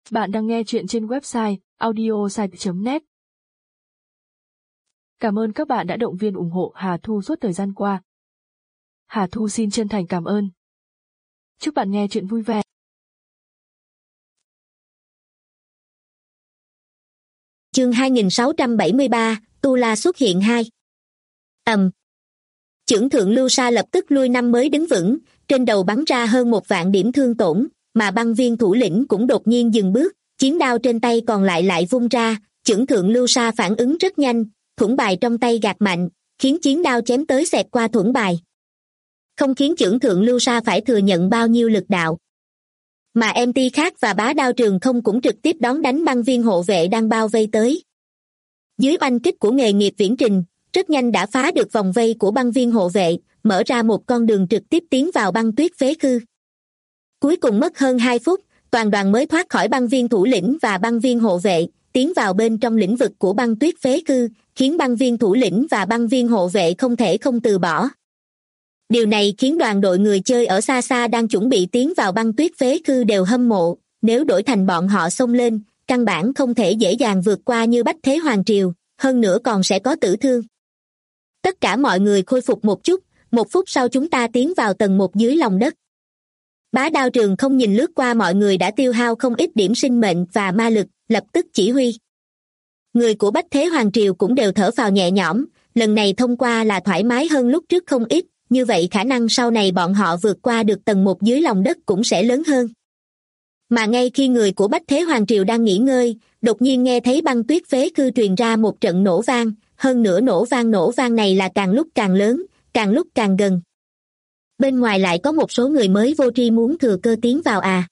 Bạn đang nghe chuyện trên website audiosite.net. Cảm ơn các bạn đã động viên ủng hộ Hà Thu suốt thời gian qua. Hà Thu xin chân thành cảm ơn. Chúc bạn nghe chuyện vui vẻ. Chương 2673, Tu La xuất hiện 2. Chưởng thượng Lưu Sa lập tức lui năm mới đứng vững, trên đầu bắn ra hơn 1.000 điểm thương tổn, mà băng viên thủ lĩnh cũng đột nhiên dừng bước, chiến đao trên tay còn lại vung ra, chưởng thượng Lưu Sa phản ứng rất nhanh, thuẫn bài trong tay gạt mạnh, khiến chiến đao chém tới xẹt qua thuẫn bài. Không khiến chưởng thượng Lưu Sa phải thừa nhận bao nhiêu lực đạo. Mà MT khác và bá đao Trường Không cũng trực tiếp đón đánh băng viên hộ vệ đang bao vây tới. Dưới oanh kích của nghề nghiệp viễn trình, rất nhanh đã phá được vòng vây của băng viên hộ vệ, mở ra một con đường trực tiếp tiến vào băng tuyết phế khư. Cuối cùng mất hơn 2 phút, toàn đoàn mới thoát khỏi băng viên thủ lĩnh và băng viên hộ vệ, tiến vào bên trong lĩnh vực của băng tuyết phế khư, khiến băng viên thủ lĩnh và băng viên hộ vệ không thể không từ bỏ. Điều này khiến đoàn đội người chơi ở xa xa đang chuẩn bị tiến vào băng tuyết phế khư đều hâm mộ, nếu đổi thành bọn họ xông lên, căn bản không thể dễ dàng vượt qua như Bách Thế Hoàng Triều, hơn nữa còn sẽ có tử thương. Tất cả mọi người khôi phục một chút, 1 phút sau chúng ta tiến vào tầng 1 dưới lòng đất. Bá đao Trường Không nhìn lướt qua mọi người đã tiêu hao không ít điểm sinh mệnh và ma lực, lập tức chỉ huy. Người của Bách Thế Hoàng Triều cũng đều thở phào nhẹ nhõm, lần này thông qua là thoải mái hơn lúc trước không ít, như vậy khả năng sau này bọn họ vượt qua được tầng 1 dưới lòng đất cũng sẽ lớn hơn. Mà ngay khi người của Bách Thế Hoàng Triều đang nghỉ ngơi, đột nhiên nghe thấy băng tuyết phế khư truyền ra một trận nổ vang, hơn nữa nổ vang này là càng lúc càng lớn, càng lúc càng gần. Bên ngoài lại có một số người mới vô tri muốn thừa cơ tiến vào à.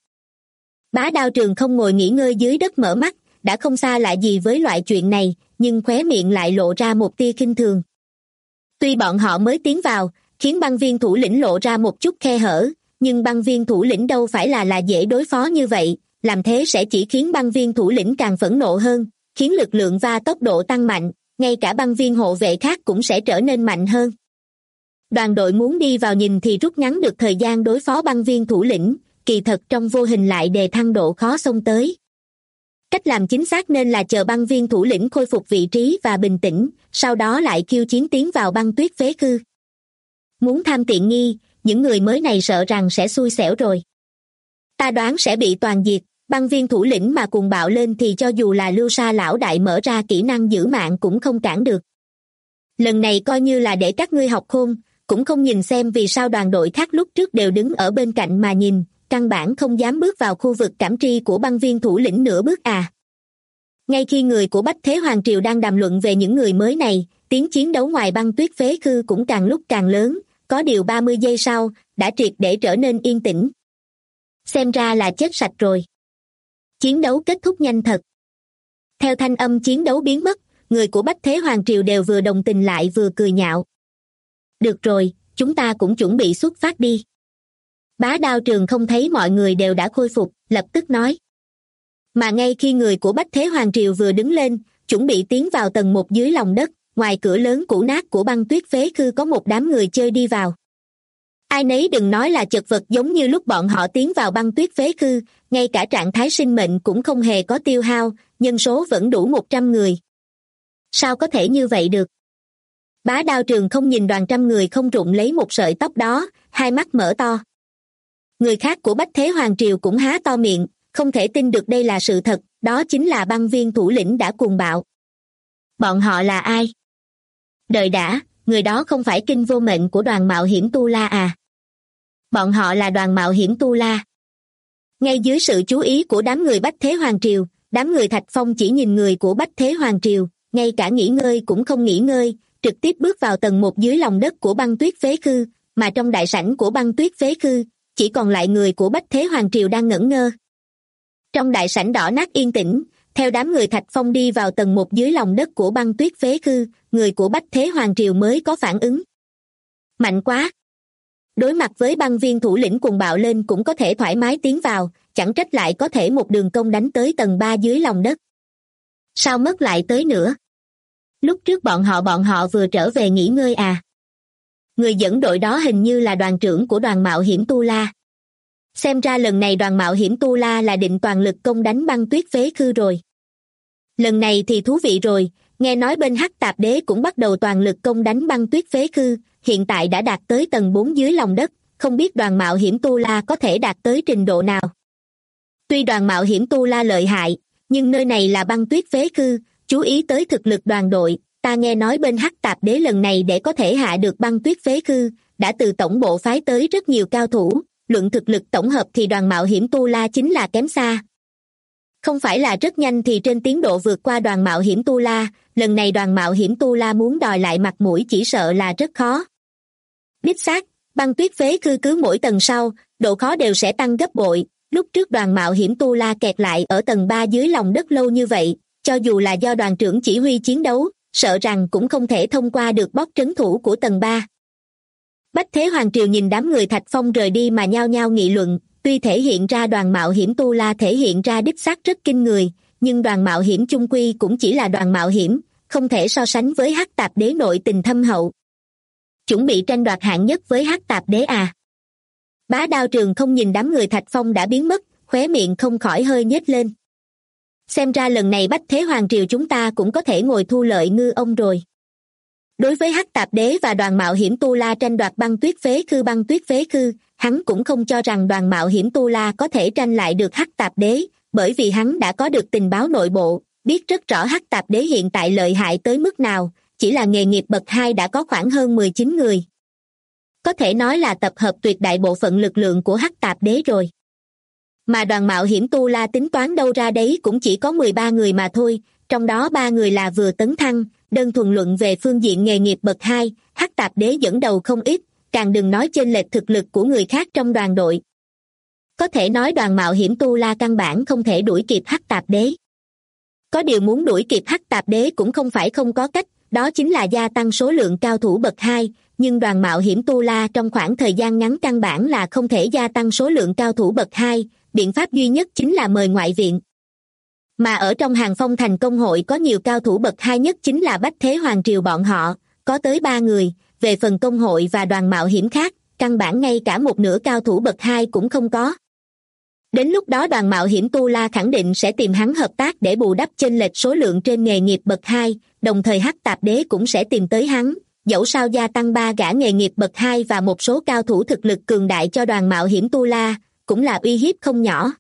Bá đao Trường Không ngồi nghỉ ngơi dưới đất mở mắt, đã không xa lạ gì với loại chuyện này, nhưng khóe miệng lại lộ ra một tia khinh thường. Tuy bọn họ mới tiến vào, khiến băng viên thủ lĩnh lộ ra một chút khe hở, nhưng băng viên thủ lĩnh đâu phải là dễ đối phó như vậy, làm thế sẽ chỉ khiến băng viên thủ lĩnh càng phẫn nộ hơn, khiến lực lượng và tốc độ tăng mạnh, ngay cả băng viên hộ vệ khác cũng sẽ trở nên mạnh hơn. Đoàn đội muốn đi vào nhìn thì rút ngắn được thời gian đối phó băng viên thủ lĩnh, kỳ thật trong vô hình lại đề thăng độ khó xông tới. Cách làm chính xác nên là chờ băng viên thủ lĩnh khôi phục vị trí và bình tĩnh, sau đó lại khiêu chiến tiến vào băng tuyết phế khư. Muốn tham tiện nghi, những người mới này sợ rằng sẽ xui xẻo rồi. Ta đoán sẽ bị toàn diệt, băng viên thủ lĩnh mà cuồng bạo lên thì cho dù là Lưu Sa lão đại mở ra kỹ năng giữ mạng cũng không cản được. Lần này coi như là để các ngươi học khôn, cũng không nhìn xem vì sao đoàn đội khác lúc trước đều đứng ở bên cạnh mà nhìn, căn bản không dám bước vào khu vực cảm tri của băng viên thủ lĩnh nửa bước à. Ngay khi người của Bách Thế Hoàng Triều đang đàm luận về những người mới này, tiếng chiến đấu ngoài băng tuyết phế khư cũng càng lúc càng lớn, có điều 30 giây sau, đã triệt để trở nên yên tĩnh. Xem ra là chết sạch rồi. Chiến đấu kết thúc nhanh thật. Theo thanh âm chiến đấu biến mất, người của Bách Thế Hoàng Triều đều vừa đồng tình lại vừa cười nhạo. Được rồi, chúng ta cũng chuẩn bị xuất phát đi. Bá đao Trường Không thấy mọi người đều đã khôi phục, lập tức nói. Mà ngay khi người của Bách Thế Hoàng Triều vừa đứng lên, chuẩn bị tiến vào tầng 1 dưới lòng đất, ngoài cửa lớn cũ nát của băng tuyết phế khư có một đám người chơi đi vào. Ai nấy đừng nói là chật vật giống như lúc bọn họ tiến vào băng tuyết phế khư, ngay cả trạng thái sinh mệnh cũng không hề có tiêu hao, nhân số vẫn đủ 100 người. Sao có thể như vậy được? Bá đao Trường Không nhìn đoàn trăm người không rụng lấy một sợi tóc đó, hai mắt mở to. Người khác của Bách Thế Hoàng Triều cũng há to miệng, không thể tin được đây là sự thật, đó chính là băng viên thủ lĩnh đã cuồng bạo. Bọn họ là ai? Đợi đã, người đó không phải Kinh Vô Mệnh của đoàn mạo hiểm Tu La à? Bọn họ là đoàn mạo hiểm Tu La. Ngay dưới sự chú ý của đám người Bách Thế Hoàng Triều, đám người Thạch Phong chỉ nhìn người của Bách Thế Hoàng Triều, ngay cả nghỉ ngơi cũng không nghỉ ngơi, trực tiếp bước vào tầng 1 dưới lòng đất của băng tuyết phế khư, mà trong đại sảnh của băng tuyết phế khư, chỉ còn lại người của Bách Thế Hoàng Triều đang ngẩn ngơ. Trong đại sảnh đỏ nát yên tĩnh, theo đám người Thạch Phong đi vào tầng 1 dưới lòng đất của băng tuyết phế khư, người của Bách Thế Hoàng Triều mới có phản ứng. Mạnh quá! Đối mặt với băng viên thủ lĩnh cuồng bạo lên cũng có thể thoải mái tiến vào, chẳng trách lại có thể một đường công đánh tới tầng 3 dưới lòng đất. Sao mất lại tới nữa? Lúc trước bọn họ vừa trở về nghỉ ngơi à? Người dẫn đội đó hình như là đoàn trưởng của đoàn mạo hiểm Tu La. Xem ra lần này đoàn mạo hiểm Tu La là định toàn lực công đánh băng tuyết phế khư rồi. Lần này thì thú vị rồi, nghe nói bên Hắc Tạp Đế cũng bắt đầu toàn lực công đánh băng tuyết phế khư, hiện tại đã đạt tới tầng 4 dưới lòng đất, không biết đoàn mạo hiểm Tu La có thể đạt tới trình độ nào. Tuy đoàn mạo hiểm Tu La lợi hại, nhưng nơi này là băng tuyết phế khư, chú ý tới thực lực đoàn đội, ta nghe nói bên Hắc Tạp Đế lần này để có thể hạ được băng tuyết phế khư, đã từ tổng bộ phái tới rất nhiều cao thủ, luận thực lực tổng hợp thì đoàn mạo hiểm Tu La chính là kém xa. Không phải là rất nhanh thì trên tiến độ vượt qua đoàn mạo hiểm Tu La, lần này đoàn mạo hiểm Tu La muốn đòi lại mặt mũi chỉ sợ là rất khó. Đích xác, băng tuyết phế khư cứ mỗi tầng sau, độ khó đều sẽ tăng gấp bội, lúc trước đoàn mạo hiểm Tu La kẹt lại ở tầng 3 dưới lòng đất lâu như vậy, cho dù là do đoàn trưởng chỉ huy chiến đấu, sợ rằng cũng không thể thông qua được bóp trấn thủ của tầng 3. Bách Thế Hoàng Triều nhìn đám người Thạch Phong rời đi mà nhao nhao nghị luận, tuy thể hiện ra đoàn mạo hiểm Tu La thể hiện ra đích xác rất kinh người, nhưng đoàn mạo hiểm chung quy cũng chỉ là đoàn mạo hiểm, không thể so sánh với Hắc Tạp Đế nội tình thâm hậu. Chuẩn bị tranh đoạt hạng nhất với Hắc Tạp Đế à? Bá Đao Trường không nhìn đám người Thạch Phong đã biến mất, khóe miệng không khỏi hơi nhếch lên. Xem ra lần này Bách Thế Hoàng Triều chúng ta cũng có thể ngồi thu lợi ngư ông rồi. Đối với Hắc Tạp Đế và đoàn mạo hiểm Tu La tranh đoạt băng tuyết phế khư, hắn cũng không cho rằng đoàn mạo hiểm Tu La có thể tranh lại được Hắc Tạp Đế, bởi vì hắn đã có được tình báo nội bộ, biết rất rõ Hắc Tạp Đế hiện tại lợi hại tới mức nào, chỉ là nghề nghiệp bậc 2 đã có khoảng hơn 19 người. Có thể nói là tập hợp tuyệt đại bộ phận lực lượng của Hắc Tạp Đế rồi. Mà đoàn mạo hiểm Tu La tính toán đâu ra đấy cũng chỉ có 13 người mà thôi, trong đó 3 người là vừa tấn thăng, đơn thuần luận về phương diện nghề nghiệp bậc 2, Hắc Tạp Đế dẫn đầu không ít, càng đừng nói chênh lệch thực lực của người khác trong đoàn đội. Có thể nói đoàn mạo hiểm Tu La căn bản không thể đuổi kịp Hắc Tạp Đế. Có điều muốn đuổi kịp Hắc Tạp Đế cũng không phải không có cách, đó chính là gia tăng số lượng cao thủ bậc 2, nhưng đoàn mạo hiểm Tu La trong khoảng thời gian ngắn căn bản là không thể gia tăng số lượng cao thủ bậc 2, biện pháp duy nhất chính là mời ngoại viện. Mà ở trong Hàng Phong Thành công hội có nhiều cao thủ bậc 2 nhất chính là Bách Thế Hoàng Triều bọn họ, có tới 3 người, về phần công hội và đoàn mạo hiểm khác, căn bản ngay cả một nửa cao thủ bậc 2 cũng không có. Đến lúc đó đoàn mạo hiểm Tu La khẳng định sẽ tìm hắn hợp tác để bù đắp chênh lệch số lượng trên nghề nghiệp bậc 2, đồng thời Hắc Tạp Đế cũng sẽ tìm tới hắn, dẫu sao gia tăng 3 gã nghề nghiệp bậc 2 và một số cao thủ thực lực cường đại cho đoàn mạo hiểm Tu La, cũng là uy hiếp không nhỏ.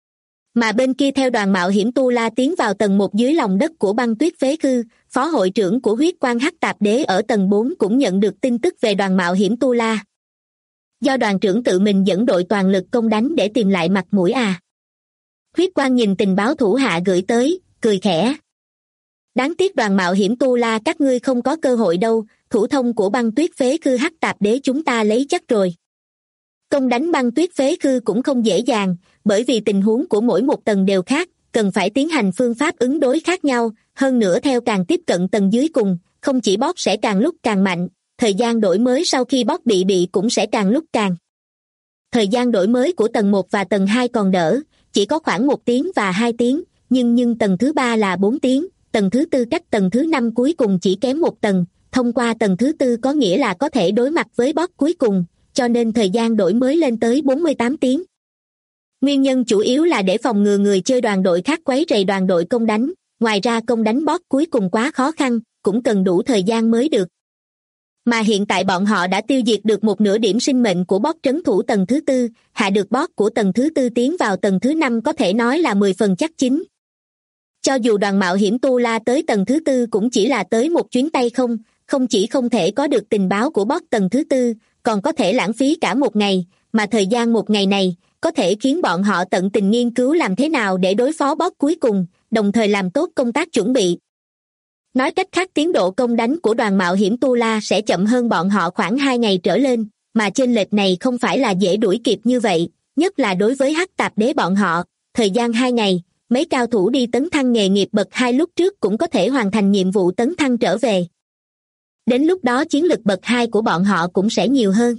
Mà bên kia theo đoàn mạo hiểm Tu La tiến vào tầng 1 dưới lòng đất của băng tuyết phế khư, phó hội trưởng của huyết quang Hắc Tạp Đế ở tầng 4 cũng nhận được tin tức về đoàn mạo hiểm Tu La. Do đoàn trưởng tự mình dẫn đội toàn lực công đánh để tìm lại mặt mũi à? Huyết quang nhìn tình báo thủ hạ gửi tới, cười khẽ. Đáng tiếc đoàn mạo hiểm Tu La các ngươi không có cơ hội đâu, thủ thông của băng tuyết phế khư Hắc Tạp Đế chúng ta lấy chắc rồi. Công đánh băng tuyết phế khư cũng không dễ dàng, bởi vì tình huống của mỗi một tầng đều khác, cần phải tiến hành phương pháp ứng đối khác nhau, hơn nữa theo càng tiếp cận tầng dưới cùng, không chỉ boss sẽ càng lúc càng mạnh, thời gian đổi mới sau khi boss bị cũng sẽ càng lúc càng. Thời gian đổi mới của tầng 1 và tầng 2 còn đỡ, chỉ có khoảng 1 tiếng và 2 tiếng, nhưng tầng thứ 3 là 4 tiếng, tầng thứ 4 cách tầng thứ 5 cuối cùng chỉ kém 1 tầng, thông qua tầng thứ 4 có nghĩa là có thể đối mặt với boss cuối cùng, cho nên thời gian đổi mới lên tới 48 tiếng. Nguyên nhân chủ yếu là để phòng ngừa người chơi đoàn đội khác quấy rầy đoàn đội công đánh, ngoài ra công đánh boss cuối cùng quá khó khăn, cũng cần đủ thời gian mới được. Mà hiện tại bọn họ đã tiêu diệt được một nửa điểm sinh mệnh của boss trấn thủ tầng thứ 4, hạ được boss của tầng thứ 4 tiến vào tầng thứ 5 có thể nói là 10 phần chắc chín. Cho dù đoàn mạo hiểm Tu La tới tầng thứ 4 cũng chỉ là tới một chuyến tay không chỉ không thể có được tình báo của boss tầng thứ 4, còn có thể lãng phí cả một ngày, mà thời gian một ngày này có thể khiến bọn họ tận tình nghiên cứu làm thế nào để đối phó boss cuối cùng, đồng thời làm tốt công tác chuẩn bị. Nói cách khác tiến độ công đánh của đoàn mạo hiểm Tu La sẽ chậm hơn bọn họ khoảng 2 ngày trở lên, mà chênh lệch này không phải là dễ đuổi kịp như vậy, nhất là đối với Hắc Tạp Đế bọn họ, thời gian 2 ngày, mấy cao thủ đi tấn thăng nghề nghiệp bậc 2 lúc trước cũng có thể hoàn thành nhiệm vụ tấn thăng trở về. Đến lúc đó chiến lực bậc 2 của bọn họ cũng sẽ nhiều hơn.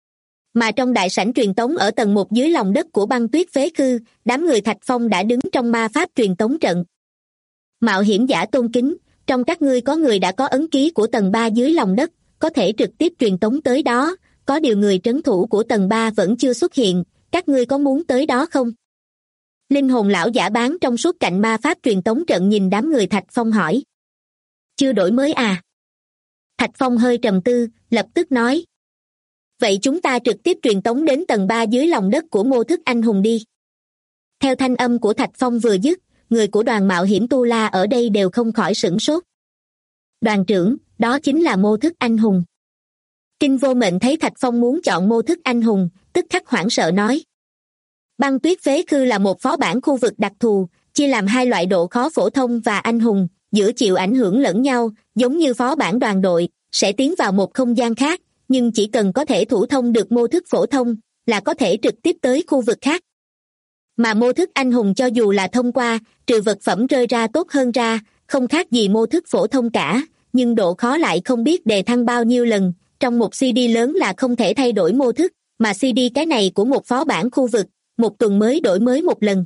Mà trong đại sảnh truyền tống ở tầng 1 dưới lòng đất của băng tuyết phế khư, đám người Thạch Phong đã đứng trong ma pháp truyền tống trận. Mạo hiểm giả tôn kính, trong các ngươi có người đã có ấn ký của tầng 3 dưới lòng đất, có thể trực tiếp truyền tống tới đó, có điều người trấn thủ của tầng 3 vẫn chưa xuất hiện, các ngươi có muốn tới đó không? Linh hồn lão giả bán trong suốt cạnh ma pháp truyền tống trận nhìn đám người Thạch Phong hỏi. Chưa đổi mới à? Thạch Phong hơi trầm tư, lập tức nói. Vậy chúng ta trực tiếp truyền tống đến tầng 3 dưới lòng đất của mô thức anh hùng đi. Theo thanh âm của Thạch Phong vừa dứt, người của đoàn mạo hiểm Tu La ở đây đều không khỏi sửng sốt. Đoàn trưởng, đó chính là mô thức anh hùng. Kinh Vô Mệnh thấy Thạch Phong muốn chọn mô thức anh hùng, tức khắc hoảng sợ nói. Băng tuyết phế khư là một phó bản khu vực đặc thù, chia làm hai loại độ khó phổ thông và anh hùng, giữa chịu ảnh hưởng lẫn nhau, giống như phó bản đoàn đội, sẽ tiến vào một không gian khác, nhưng chỉ cần có thể thủ thông được mô thức phổ thông, là có thể trực tiếp tới khu vực khác. Mà mô thức anh hùng cho dù là thông qua, trừ vật phẩm rơi ra tốt hơn ra, không khác gì mô thức phổ thông cả, nhưng độ khó lại không biết đề thăng bao nhiêu lần, trong một CD lớn là không thể thay đổi mô thức, mà CD cái này của một phó bản khu vực, một tuần mới đổi mới một lần.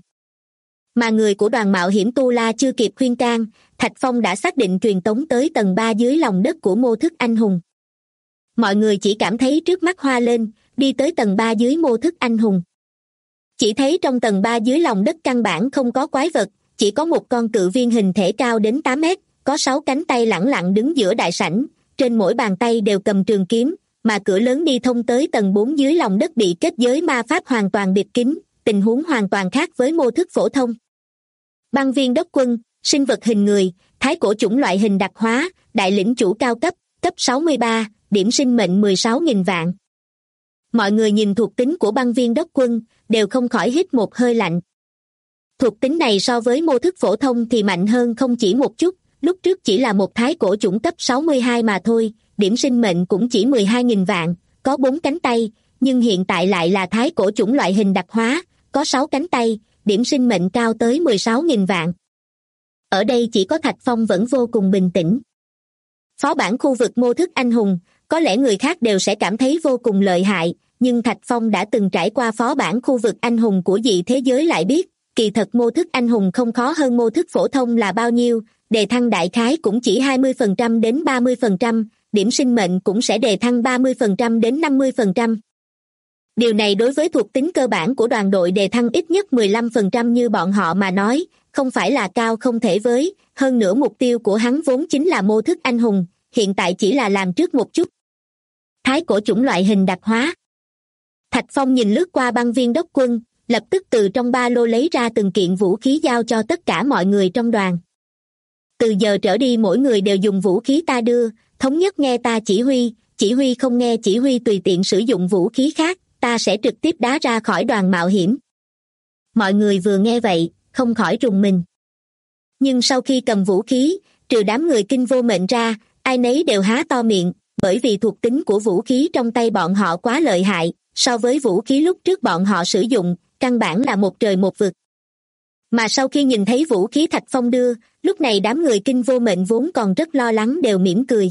Mà người của đoàn mạo hiểm Tu La chưa kịp khuyên can, Thạch Phong đã xác định truyền tống tới tầng 3 dưới lòng đất của mô thức anh hùng. Mọi người chỉ cảm thấy trước mắt hoa lên, đi tới tầng 3 dưới mô thức anh hùng. Chỉ thấy trong tầng 3 dưới lòng đất căn bản không có quái vật, chỉ có một con cự viên hình thể cao đến 8 mét, có 6 cánh tay lẳng lặng đứng giữa đại sảnh, trên mỗi bàn tay đều cầm trường kiếm, mà cửa lớn đi thông tới tầng 4 dưới lòng đất bị kết giới ma pháp hoàn toàn bịt kín, tình huống hoàn toàn khác với mô thức phổ thông. Băng viên đốc quân, sinh vật hình người, thái cổ chủng loại hình đặc hóa, đại lĩnh chủ cao cấp, cấp 63, điểm sinh mệnh 16.000 vạn. Mọi người nhìn thuộc tính của băng viên đốc quân, đều không khỏi hít một hơi lạnh. Thuộc tính này so với mô thức phổ thông thì mạnh hơn không chỉ một chút, lúc trước chỉ là một thái cổ chủng cấp 62 mà thôi, điểm sinh mệnh cũng chỉ 12.000 vạn, có 4 cánh tay, nhưng hiện tại lại là thái cổ chủng loại hình đặc hóa, có 6 cánh tay, điểm sinh mệnh cao tới 16.000 vạn. Ở đây chỉ có Thạch Phong vẫn vô cùng bình tĩnh. Phó bản khu vực mô thức anh hùng, có lẽ người khác đều sẽ cảm thấy vô cùng lợi hại, nhưng Thạch Phong đã từng trải qua phó bản khu vực anh hùng của dị thế giới lại biết, kỳ thật mô thức anh hùng không khó hơn mô thức phổ thông là bao nhiêu, đề thăng đại khái cũng chỉ 20% đến 30%, điểm sinh mệnh cũng sẽ đề thăng 30% đến 50%. Điều này đối với thuộc tính cơ bản của đoàn đội đề thăng ít nhất 15% như bọn họ mà nói, không phải là cao không thể với, hơn nữa mục tiêu của hắn vốn chính là mô thức anh hùng, hiện tại chỉ là làm trước một chút. Thái cổ chủng loại hình đặc hóa. Thạch Phong nhìn lướt qua băng viên đốc quân, lập tức từ trong ba lô lấy ra từng kiện vũ khí giao cho tất cả mọi người trong đoàn. Từ giờ trở đi mỗi người đều dùng vũ khí ta đưa, thống nhất nghe ta chỉ huy không nghe chỉ huy tùy tiện sử dụng vũ khí khác, ta sẽ trực tiếp đá ra khỏi đoàn mạo hiểm. Mọi người vừa nghe vậy, không khỏi rùng mình. Nhưng sau khi cầm vũ khí, trừ đám người Kinh Vô Mệnh ra, ai nấy đều há to miệng, bởi vì thuộc tính của vũ khí trong tay bọn họ quá lợi hại, so với vũ khí lúc trước bọn họ sử dụng, căn bản là một trời một vực. Mà sau khi nhìn thấy vũ khí Thạch Phong đưa, lúc này đám người Kinh Vô Mệnh vốn còn rất lo lắng đều mỉm cười.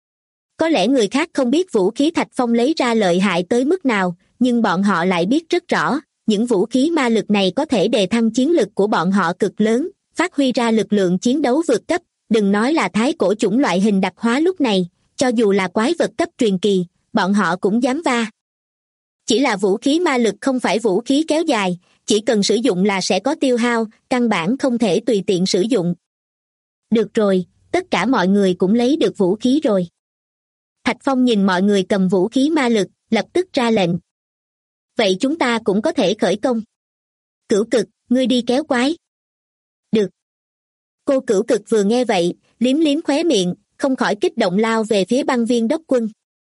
Có lẽ người khác không biết vũ khí Thạch Phong lấy ra lợi hại tới mức nào, nhưng bọn họ lại biết rất rõ, những vũ khí ma lực này có thể đề thăng chiến lực của bọn họ cực lớn, phát huy ra lực lượng chiến đấu vượt cấp, đừng nói là thái cổ chủng loại hình đặc hóa lúc này, cho dù là quái vật cấp truyền kỳ, bọn họ cũng dám va. Chỉ là vũ khí ma lực không phải vũ khí kéo dài, chỉ cần sử dụng là sẽ có tiêu hao, căn bản không thể tùy tiện sử dụng. Được rồi, tất cả mọi người cũng lấy được vũ khí rồi. Thạch Phong nhìn mọi người cầm vũ khí ma lực, lập tức ra lệnh. Vậy chúng ta cũng có thể khởi công. Cửu Cực, ngươi đi kéo quái. Được. Cô Cửu Cực vừa nghe vậy, liếm liếm khóe miệng, không khỏi kích động lao về phía băng viên đốc quân.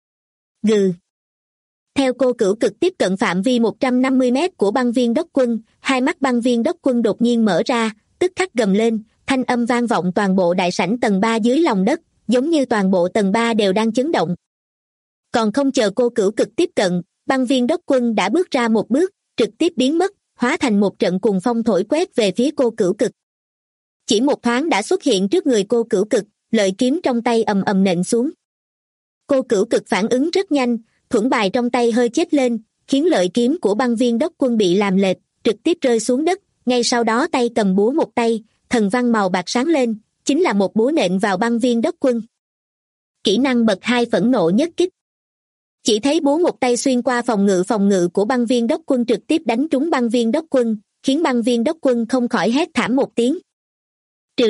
Gừ. Theo cô Cửu Cực tiếp cận phạm vi 150 mét của băng viên đốc quân, hai mắt băng viên đốc quân đột nhiên mở ra, tức khắc gầm lên, thanh âm vang vọng toàn bộ đại sảnh tầng 3 dưới lòng đất, giống như toàn bộ tầng 3 đều đang chấn động. Còn không chờ cô Cửu Cực tiếp cận, băng viên đốc quân đã bước ra một bước, trực tiếp biến mất, hóa thành một trận cuồng phong thổi quét về phía cô Cửu Cực. Chỉ một thoáng đã xuất hiện trước người cô Cửu Cực, lợi kiếm trong tay ầm ầm nện xuống. Cô Cửu Cực phản ứng rất nhanh, thuẫn bài trong tay hơi chết lên, khiến lợi kiếm của băng viên đốc quân bị làm lệch, trực tiếp rơi xuống đất, ngay sau đó tay cầm búa một tay, thần văn màu bạc sáng lên, chính là một búa nện vào băng viên đốc quân. Kỹ năng bậc 2 phẫn nộ nhất kích. Chỉ thấy búa một tay xuyên qua phòng ngự của băng viên đốc quân trực tiếp đánh trúng băng viên đốc quân, khiến băng viên đốc quân không khỏi hét thảm một tiếng. Trừ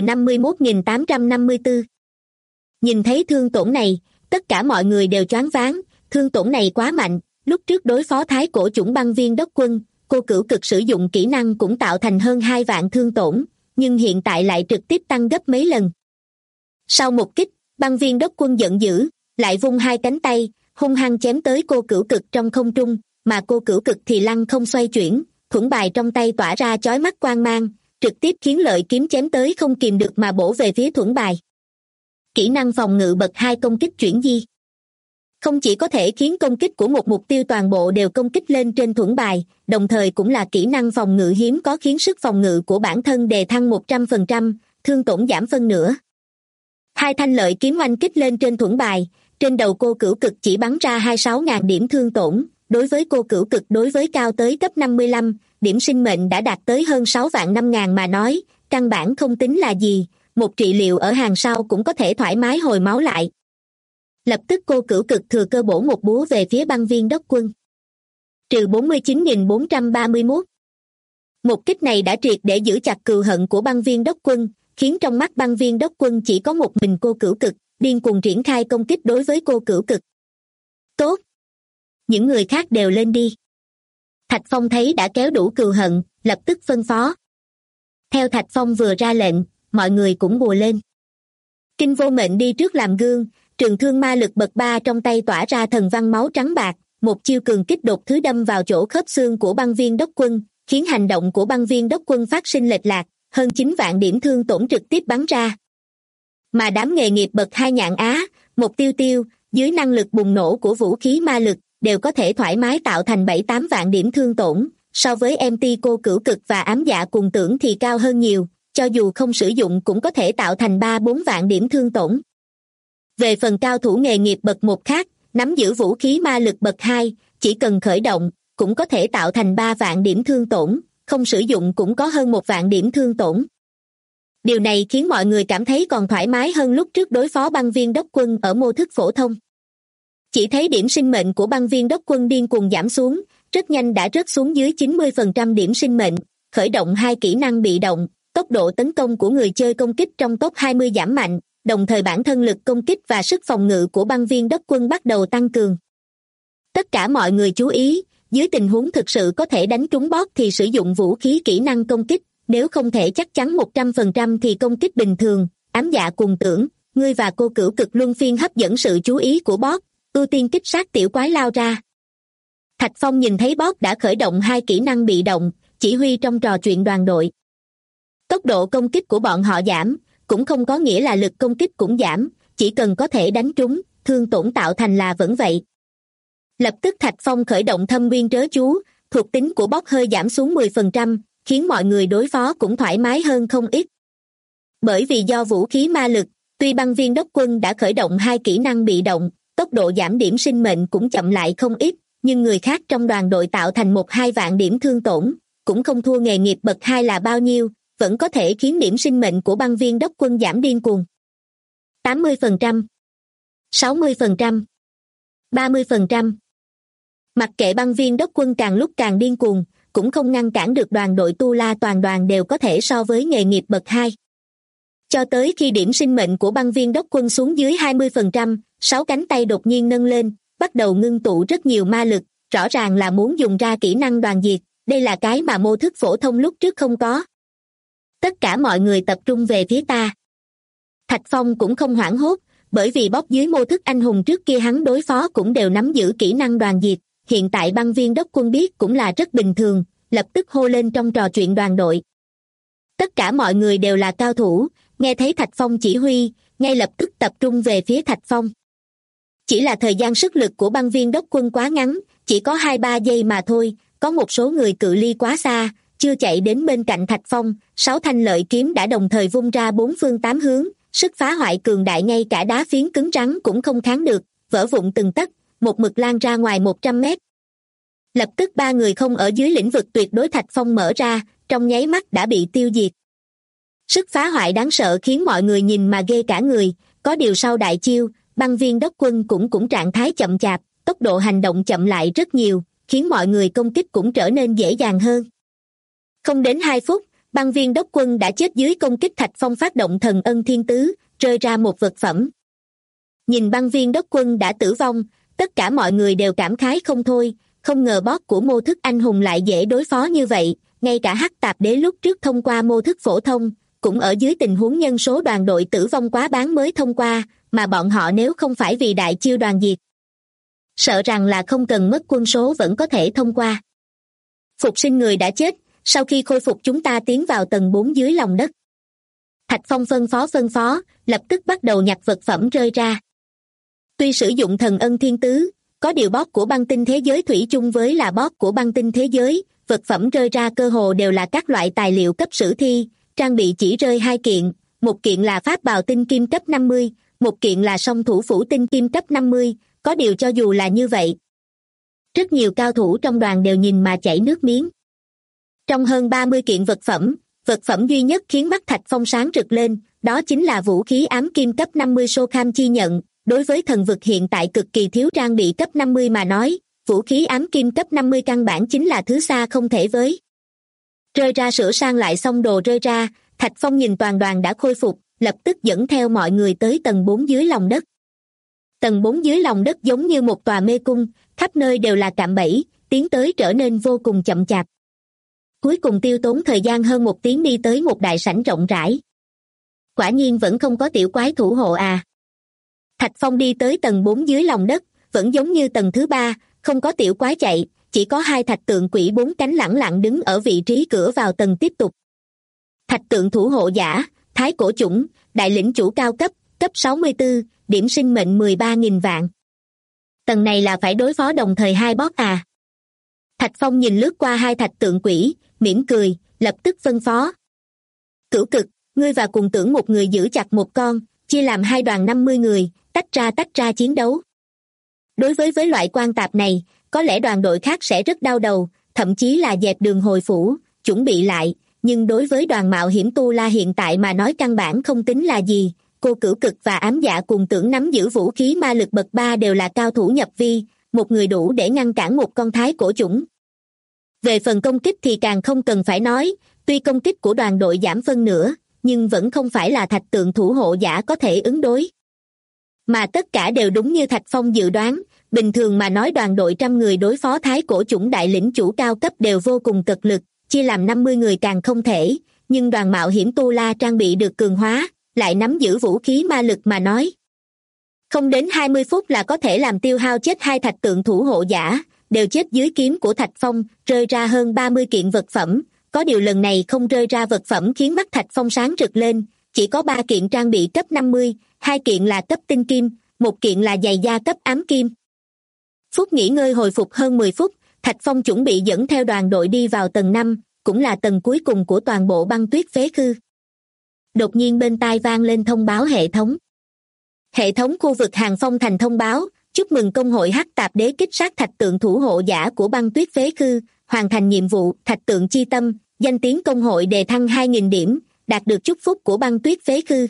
51.854. Nhìn thấy thương tổn này, tất cả mọi người đều choáng váng, thương tổn này quá mạnh. Lúc trước đối phó thái cổ chủng băng viên đốc quân, cô Cửu Cực sử dụng kỹ năng cũng tạo thành hơn 2 vạn thương tổn, nhưng hiện tại lại trực tiếp tăng gấp mấy lần. Sau một kích, băng viên đốc quân giận dữ, lại vung hai cánh tay, hung hăng chém tới cô Cửu Cực trong không trung, mà cô Cửu Cực thì lăng không xoay chuyển, thuẫn bài trong tay tỏa ra chói mắt quang mang, trực tiếp khiến lợi kiếm chém tới không kìm được mà bổ về phía thuẫn bài. Kỹ năng phòng ngự bậc 2 công kích chuyển di. Không chỉ có thể khiến công kích của một mục tiêu toàn bộ đều công kích lên trên thuẫn bài, đồng thời cũng là kỹ năng phòng ngự hiếm có khiến sức phòng ngự của bản thân đề thăng 100%, thương tổn giảm phân nửa. Hai thanh lợi kiếm oanh kích lên trên thuẫn bài, trên đầu cô Cửu Cực chỉ bắn ra 26.000 điểm thương tổn, đối với cô Cửu Cực đối với cao tới cấp 55, điểm sinh mệnh đã đạt tới hơn 6.500.000 mà nói, căn bản không tính là gì, một trị liệu ở hàng sau cũng có thể thoải mái hồi máu lại. Lập tức cô Cửu Cực thừa cơ bổ một búa về phía băng viên đốc quân. Trừ 49.431. Một kích này đã triệt để giữ chặt cừu hận của băng viên đốc quân, khiến trong mắt băng viên đốc quân chỉ có một mình cô Cửu Cực, điên cuồng triển khai công kích đối với cô Cửu Cực. Tốt! Những người khác đều lên đi. Thạch Phong thấy đã kéo đủ cừu hận, lập tức phân phó. Theo Thạch Phong vừa ra lệnh, mọi người cũng bùa lên. Kinh Vô Mệnh đi trước làm gương, trường thương ma lực bậc 3 trong tay tỏa ra thần văn máu trắng bạc, một chiêu cường kích đột thứ đâm vào chỗ khớp xương của băng viên đốc quân, khiến hành động của băng viên đốc quân phát sinh lệch lạc, hơn 9 vạn điểm thương tổn trực tiếp bắn ra. Mà đám nghề nghiệp bậc 2 Nhạn Á, một tiêu tiêu, dưới năng lực bùng nổ của vũ khí ma lực, đều có thể thoải mái tạo thành 7-8 vạn điểm thương tổn, so với MT cô Cửu Cực và ám dạ cùng tưởng thì cao hơn nhiều, cho dù không sử dụng cũng có thể tạo thành 3-4 vạn điểm thương tổn. Về phần cao thủ nghề nghiệp bậc 1 khác, nắm giữ vũ khí ma lực bậc 2, chỉ cần khởi động, cũng có thể tạo thành 3 vạn điểm thương tổn, không sử dụng cũng có hơn 1 vạn điểm thương tổn. Điều này khiến mọi người cảm thấy còn thoải mái hơn lúc trước đối phó băng viên đốc quân ở mô thức phổ thông. Chỉ thấy điểm sinh mệnh của băng viên đốc quân điên cuồng giảm xuống, rất nhanh đã rớt xuống dưới 90% điểm sinh mệnh, khởi động hai kỹ năng bị động, tốc độ tấn công của người chơi công kích trong top 20 giảm mạnh, đồng thời bản thân lực công kích và sức phòng ngự của băng viên đốc quân bắt đầu tăng cường. Tất cả mọi người chú ý, dưới tình huống thực sự có thể đánh trúng boss thì sử dụng vũ khí kỹ năng công kích, nếu không thể chắc chắn 100% thì công kích bình thường. Ám dạ cùng tưởng, ngươi và cô Cửu Cực luân phiên hấp dẫn sự chú ý của boss, ưu tiên kích sát tiểu quái lao ra. Thạch Phong nhìn thấy boss đã khởi động hai kỹ năng bị động, chỉ huy trong trò chuyện đoàn đội. Tốc độ công kích của bọn họ giảm, cũng không có nghĩa là lực công kích cũng giảm, chỉ cần có thể đánh trúng, thương tổn tạo thành là vẫn vậy. Lập tức Thạch Phong khởi động thâm nguyên trớ chú, thuộc tính của boss hơi giảm xuống 10%, khiến mọi người đối phó cũng thoải mái hơn không ít. Bởi vì do vũ khí ma lực, tuy băng viên đốc quân đã khởi động hai kỹ năng bị động, tốc độ giảm điểm sinh mệnh cũng chậm lại không ít, nhưng người khác trong đoàn đội tạo thành 1-2 vạn điểm thương tổn, cũng không thua nghề nghiệp bậc 2 là bao nhiêu, vẫn có thể khiến điểm sinh mệnh của băng viên đốc quân giảm điên cuồng. 80%, 60%, 30%. Mặc kệ băng viên đốc quân càng lúc càng điên cuồng, cũng không ngăn cản được đoàn đội Tu La toàn đoàn đều có thể so với nghề nghiệp bậc 2. Cho tới khi điểm sinh mệnh của băng viên đốc quân xuống dưới 20%, 6 cánh tay đột nhiên nâng lên, bắt đầu ngưng tụ rất nhiều ma lực, rõ ràng là muốn dùng ra kỹ năng đoàn diệt, đây là cái mà mô thức phổ thông lúc trước không có. Tất cả mọi người tập trung về phía ta. Thạch Phong cũng không hoảng hốt, bởi vì bóc dưới mô thức anh hùng trước kia hắn đối phó cũng đều nắm giữ kỹ năng đoàn diệt, hiện tại băng viên đốc quân biết cũng là rất bình thường, lập tức hô lên trong trò chuyện đoàn đội. Tất cả mọi người đều là cao thủ, nghe thấy Thạch Phong chỉ huy, ngay lập tức tập trung về phía Thạch Phong. Chỉ là thời gian sức lực của băng viên đốc quân quá ngắn, chỉ có 2-3 giây mà thôi, có một số người cự ly quá xa, chưa chạy đến bên cạnh Thạch Phong, 6 thanh lợi kiếm đã đồng thời vung ra 4 phương 8 hướng, sức phá hoại cường đại ngay cả đá phiến cứng rắn cũng không kháng được, vỡ vụn từng tấc, một mực lan ra ngoài 100 mét. Lập tức 3 người không ở dưới lĩnh vực tuyệt đối Thạch Phong mở ra, trong nháy mắt đã bị tiêu diệt. Sức phá hoại đáng sợ khiến mọi người nhìn mà ghê cả người, có điều sau đại chiêu, băng viên đốc quân cũng trạng thái chậm chạp, tốc độ hành động chậm lại rất nhiều, khiến mọi người công kích cũng trở nên dễ dàng hơn. Không đến 2 phút, băng viên đốc quân đã chết dưới công kích Thạch Phong phát động thần ân thiên tứ, rơi ra một vật phẩm. Nhìn băng viên đốc quân đã tử vong, tất cả mọi người đều cảm khái không thôi, không ngờ boss của mô thức anh hùng lại dễ đối phó như vậy, ngay cả Hắc Tạp Đế lúc trước thông qua mô thức phổ thông, cũng ở dưới tình huống nhân số đoàn đội tử vong quá bán mới thông qua, mà bọn họ nếu không phải vì đại chiêu đoàn diệt, sợ rằng là không cần mất quân số vẫn có thể thông qua. Phục sinh người đã chết, sau khi khôi phục chúng ta tiến vào tầng 4 dưới lòng đất. Thạch Phong phân phó, lập tức bắt đầu nhặt vật phẩm rơi ra. Tuy sử dụng thần ân thiên tứ, có điều boss của băng tinh thế giới thủy chung với là boss của băng tinh thế giới, vật phẩm rơi ra cơ hồ đều là các loại tài liệu cấp sử thi, trang bị chỉ rơi 2 kiện, một kiện là pháp bào tinh kim cấp 50, một kiện là song thủ phủ tinh kim cấp 50, có điều cho dù là như vậy, rất nhiều cao thủ trong đoàn đều nhìn mà chảy nước miếng. Trong hơn 30 kiện vật phẩm duy nhất khiến mắt Thạch Phong sáng rực lên, đó chính là vũ khí ám kim cấp 50 Sokham chi nhận. Đối với thần vực hiện tại cực kỳ thiếu trang bị cấp 50 mà nói, vũ khí ám kim cấp 50 căn bản chính là thứ xa không thể với. Rơi ra sửa sang lại xong đồ rơi ra, Thạch Phong nhìn toàn đoàn đã khôi phục, lập tức dẫn theo mọi người tới tầng 4 dưới lòng đất. Tầng 4 dưới lòng đất giống như một tòa mê cung, khắp nơi đều là cạm bẫy, tiến tới trở nên vô cùng chậm chạp. Cuối cùng tiêu tốn thời gian hơn 1 tiếng đi tới một đại sảnh rộng rãi. Quả nhiên vẫn không có tiểu quái thủ hộ à. Thạch Phong đi tới tầng 4 dưới lòng đất, vẫn giống như tầng thứ 3, không có tiểu quái chạy, chỉ có 2 thạch tượng quỷ 4 cánh lẳng lặng đứng ở vị trí cửa vào tầng tiếp tục. Thạch tượng thủ hộ giả, thái cổ chủng, đại lĩnh chủ cao cấp, cấp 64, điểm sinh mệnh 13.000 vạn. Tầng này là phải đối phó đồng thời 2 boss à. Thạch Phong nhìn lướt qua 2 thạch tượng quỷ, mỉm cười, lập tức phân phó. Cửu Cực, ngươi và cùng tưởng một người giữ chặt một con, chia làm 2 đoàn 50 người, tách ra chiến đấu. Đối với loại quan tạp này, có lẽ đoàn đội khác sẽ rất đau đầu, thậm chí là dẹp đường hồi phủ, chuẩn bị lại, nhưng đối với đoàn mạo hiểm Tu La hiện tại mà nói căn bản không tính là gì. Cô Cửu Cực và Ám Dạ cùng tưởng nắm giữ vũ khí ma lực bậc 3 đều là cao thủ nhập vi, một người đủ để ngăn cản một con thái cổ chủng. Về phần công kích thì càng không cần phải nói, tuy công kích của đoàn đội giảm phân nửa, nhưng vẫn không phải là thạch tượng thủ hộ giả có thể ứng đối. Mà tất cả đều đúng như Thạch Phong dự đoán, bình thường mà nói đoàn đội 100 người đối phó thái cổ chủng đại lĩnh chủ cao cấp đều vô cùng cực lực, chia làm 50 người càng không thể, nhưng đoàn mạo hiểm Tu La trang bị được cường hóa, lại nắm giữ vũ khí ma lực mà nói. Không đến 20 phút là có thể làm tiêu hao chết 2 thạch tượng thủ hộ giả, đều chết dưới kiếm của Thạch Phong, rơi ra hơn 30 kiện vật phẩm, có điều lần này không rơi ra vật phẩm khiến mắt Thạch Phong sáng rực lên, chỉ có 3 kiện trang bị cấp 50, 2 kiện là cấp tinh kim, 1 kiện là giày da cấp ám kim. Phút nghỉ ngơi hồi phục hơn 10 phút, Thạch Phong chuẩn bị dẫn theo đoàn đội đi vào tầng 5, cũng là tầng cuối cùng của toàn bộ băng tuyết phế khư. Đột nhiên bên tai vang lên thông báo hệ thống. Hệ thống khu vực Hàng Phong Thành thông báo, chúc mừng công hội Hắc Tạp Đế kích sát thạch tượng thủ hộ giả của băng tuyết phế khư, hoàn thành nhiệm vụ thạch tượng chi tâm, danh tiếng công hội đề thăng 2.000 điểm, đạt được chúc phúc của băng tuyết phế khư.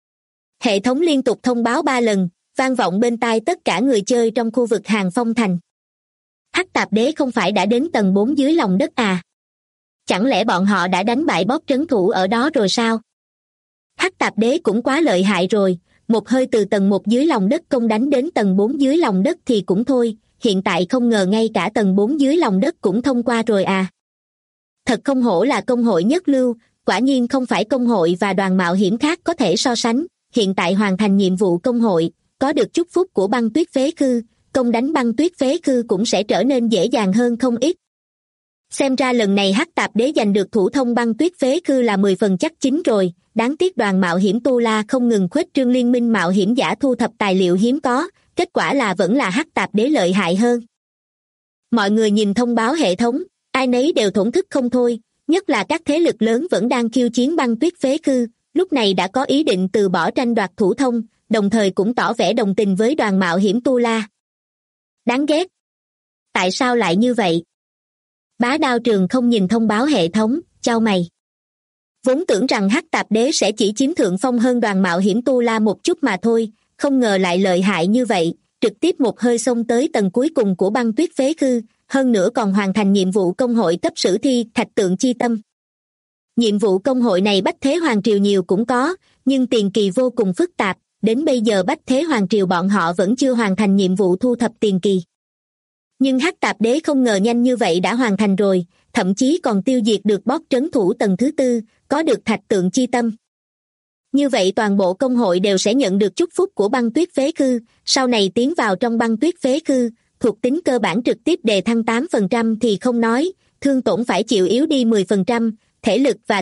Hệ thống liên tục thông báo 3 lần, vang vọng bên tai tất cả người chơi trong khu vực Hàng Phong Thành. Hắc Tạp Đế không phải đã đến tầng 4 dưới lòng đất à? Chẳng lẽ bọn họ đã đánh bại boss trấn thủ ở đó rồi sao? Hắc Tạp Đế cũng quá lợi hại rồi, một hơi từ tầng 1 dưới lòng đất công đánh đến tầng 4 dưới lòng đất thì cũng thôi, hiện tại không ngờ ngay cả tầng 4 dưới lòng đất cũng thông qua rồi à. Thật không hổ là công hội nhất lưu, quả nhiên không phải công hội và đoàn mạo hiểm khác có thể so sánh, hiện tại hoàn thành nhiệm vụ công hội, có được chúc phúc của băng tuyết phế khư, công đánh băng tuyết phế khư cũng sẽ trở nên dễ dàng hơn không ít. Xem ra lần này Hắc Tạp Đế giành được thủ thông băng tuyết phế khư là 10 phần chắc chín rồi, đáng tiếc đoàn mạo hiểm Tu La không ngừng khuếch trương liên minh mạo hiểm giả thu thập tài liệu hiếm có, kết quả là vẫn là Hắc Tạp Đế lợi hại hơn. Mọi người nhìn thông báo hệ thống, ai nấy đều thổn thức không thôi, nhất là các thế lực lớn vẫn đang khiêu chiến băng tuyết phế khư, lúc này đã có ý định từ bỏ tranh đoạt thủ thông, đồng thời cũng tỏ vẻ đồng tình với đoàn mạo hiểm Tu La. Đáng ghét. Tại sao lại như vậy? Bá Đao Trường không nhìn thông báo hệ thống, chau mày. Vốn tưởng rằng Hắc Tạp Đế sẽ chỉ chiếm thượng phong hơn đoàn mạo hiểm Tu La một chút mà thôi, không ngờ lại lợi hại như vậy, trực tiếp một hơi xông tới tầng cuối cùng của băng tuyết phế khư, hơn nữa còn hoàn thành nhiệm vụ công hội cấp sử thi Thạch Tượng Chi Tâm. Nhiệm vụ công hội này Bách Thế Hoàng Triều nhiều cũng có, nhưng tiền kỳ vô cùng phức tạp, đến bây giờ Bách Thế Hoàng Triều bọn họ vẫn chưa hoàn thành nhiệm vụ thu thập tiền kỳ. Nhưng Hắc Tạp Đế không ngờ nhanh như vậy đã hoàn thành rồi, thậm chí còn tiêu diệt được boss trấn thủ tầng thứ 4, có được Thạch Tượng Chi Tâm. Như vậy toàn bộ công hội đều sẽ nhận được chúc phúc của băng tuyết phế khư, sau này tiến vào trong băng tuyết phế khư, thuộc tính cơ bản trực tiếp đề thăng 8% thì không nói, thương tổn phải chịu yếu đi 10%, thể lực và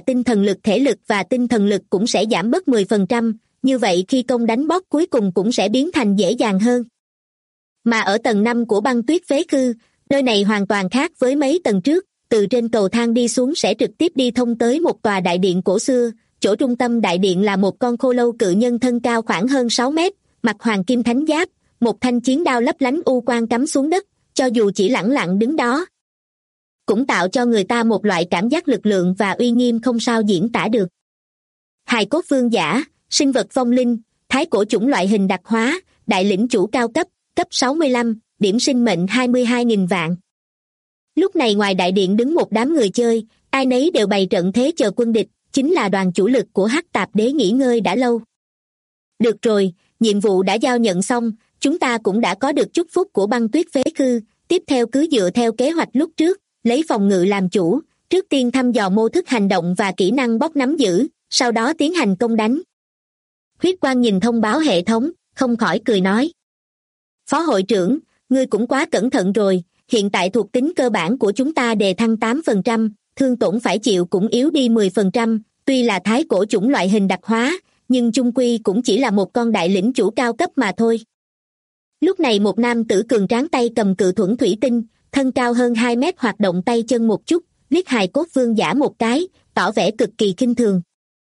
tinh thần lực cũng sẽ giảm bớt 10%, như vậy khi công đánh boss cuối cùng cũng sẽ biến thành dễ dàng hơn. Mà ở tầng 5 của băng tuyết phế khư, nơi này hoàn toàn khác với mấy tầng trước, từ trên cầu thang đi xuống sẽ trực tiếp đi thông tới một tòa đại điện cổ xưa, chỗ trung tâm đại điện là một con khô lâu cự nhân thân cao khoảng hơn 6 mét, mặc hoàng kim thánh giáp, một thanh chiến đao lấp lánh u quang cắm xuống đất, cho dù chỉ lẳng lặng đứng đó, cũng tạo cho người ta một loại cảm giác lực lượng và uy nghiêm không sao diễn tả được. Hài cốt vương giả, sinh vật vong linh, thái cổ chủng loại hình đặc hóa, đại lĩnh chủ cao cấp, cấp 65, điểm sinh mệnh 22.000 vạn. Lúc này ngoài đại điện đứng một đám người chơi, ai nấy đều bày trận thế chờ quân địch, chính là đoàn chủ lực của Hắc Tạp Đế nghỉ ngơi đã lâu. Được rồi, nhiệm vụ đã giao nhận xong, chúng ta cũng đã có được chúc phúc của băng tuyết phế khư, tiếp theo cứ dựa theo kế hoạch lúc trước, lấy phòng ngự làm chủ, trước tiên thăm dò mô thức hành động và kỹ năng bóc nắm giữ, sau đó tiến hành công đánh. Huyết Quang nhìn thông báo hệ thống, không khỏi cười nói. Phó hội trưởng, ngươi cũng quá cẩn thận rồi, hiện tại thuộc tính cơ bản của chúng ta đề thăng 8%, thương tổn phải chịu cũng yếu đi 10%, tuy là thái cổ chủng loại hình đặc hóa, nhưng chung quy cũng chỉ là một con đại lĩnh chủ cao cấp mà thôi. Lúc này một nam tử cường tráng tay cầm cự thuẫn thủy tinh, thân cao hơn 2 mét hoạt động tay chân một chút, liếc hài cốt vương giả một cái, tỏ vẻ cực kỳ khinh thường.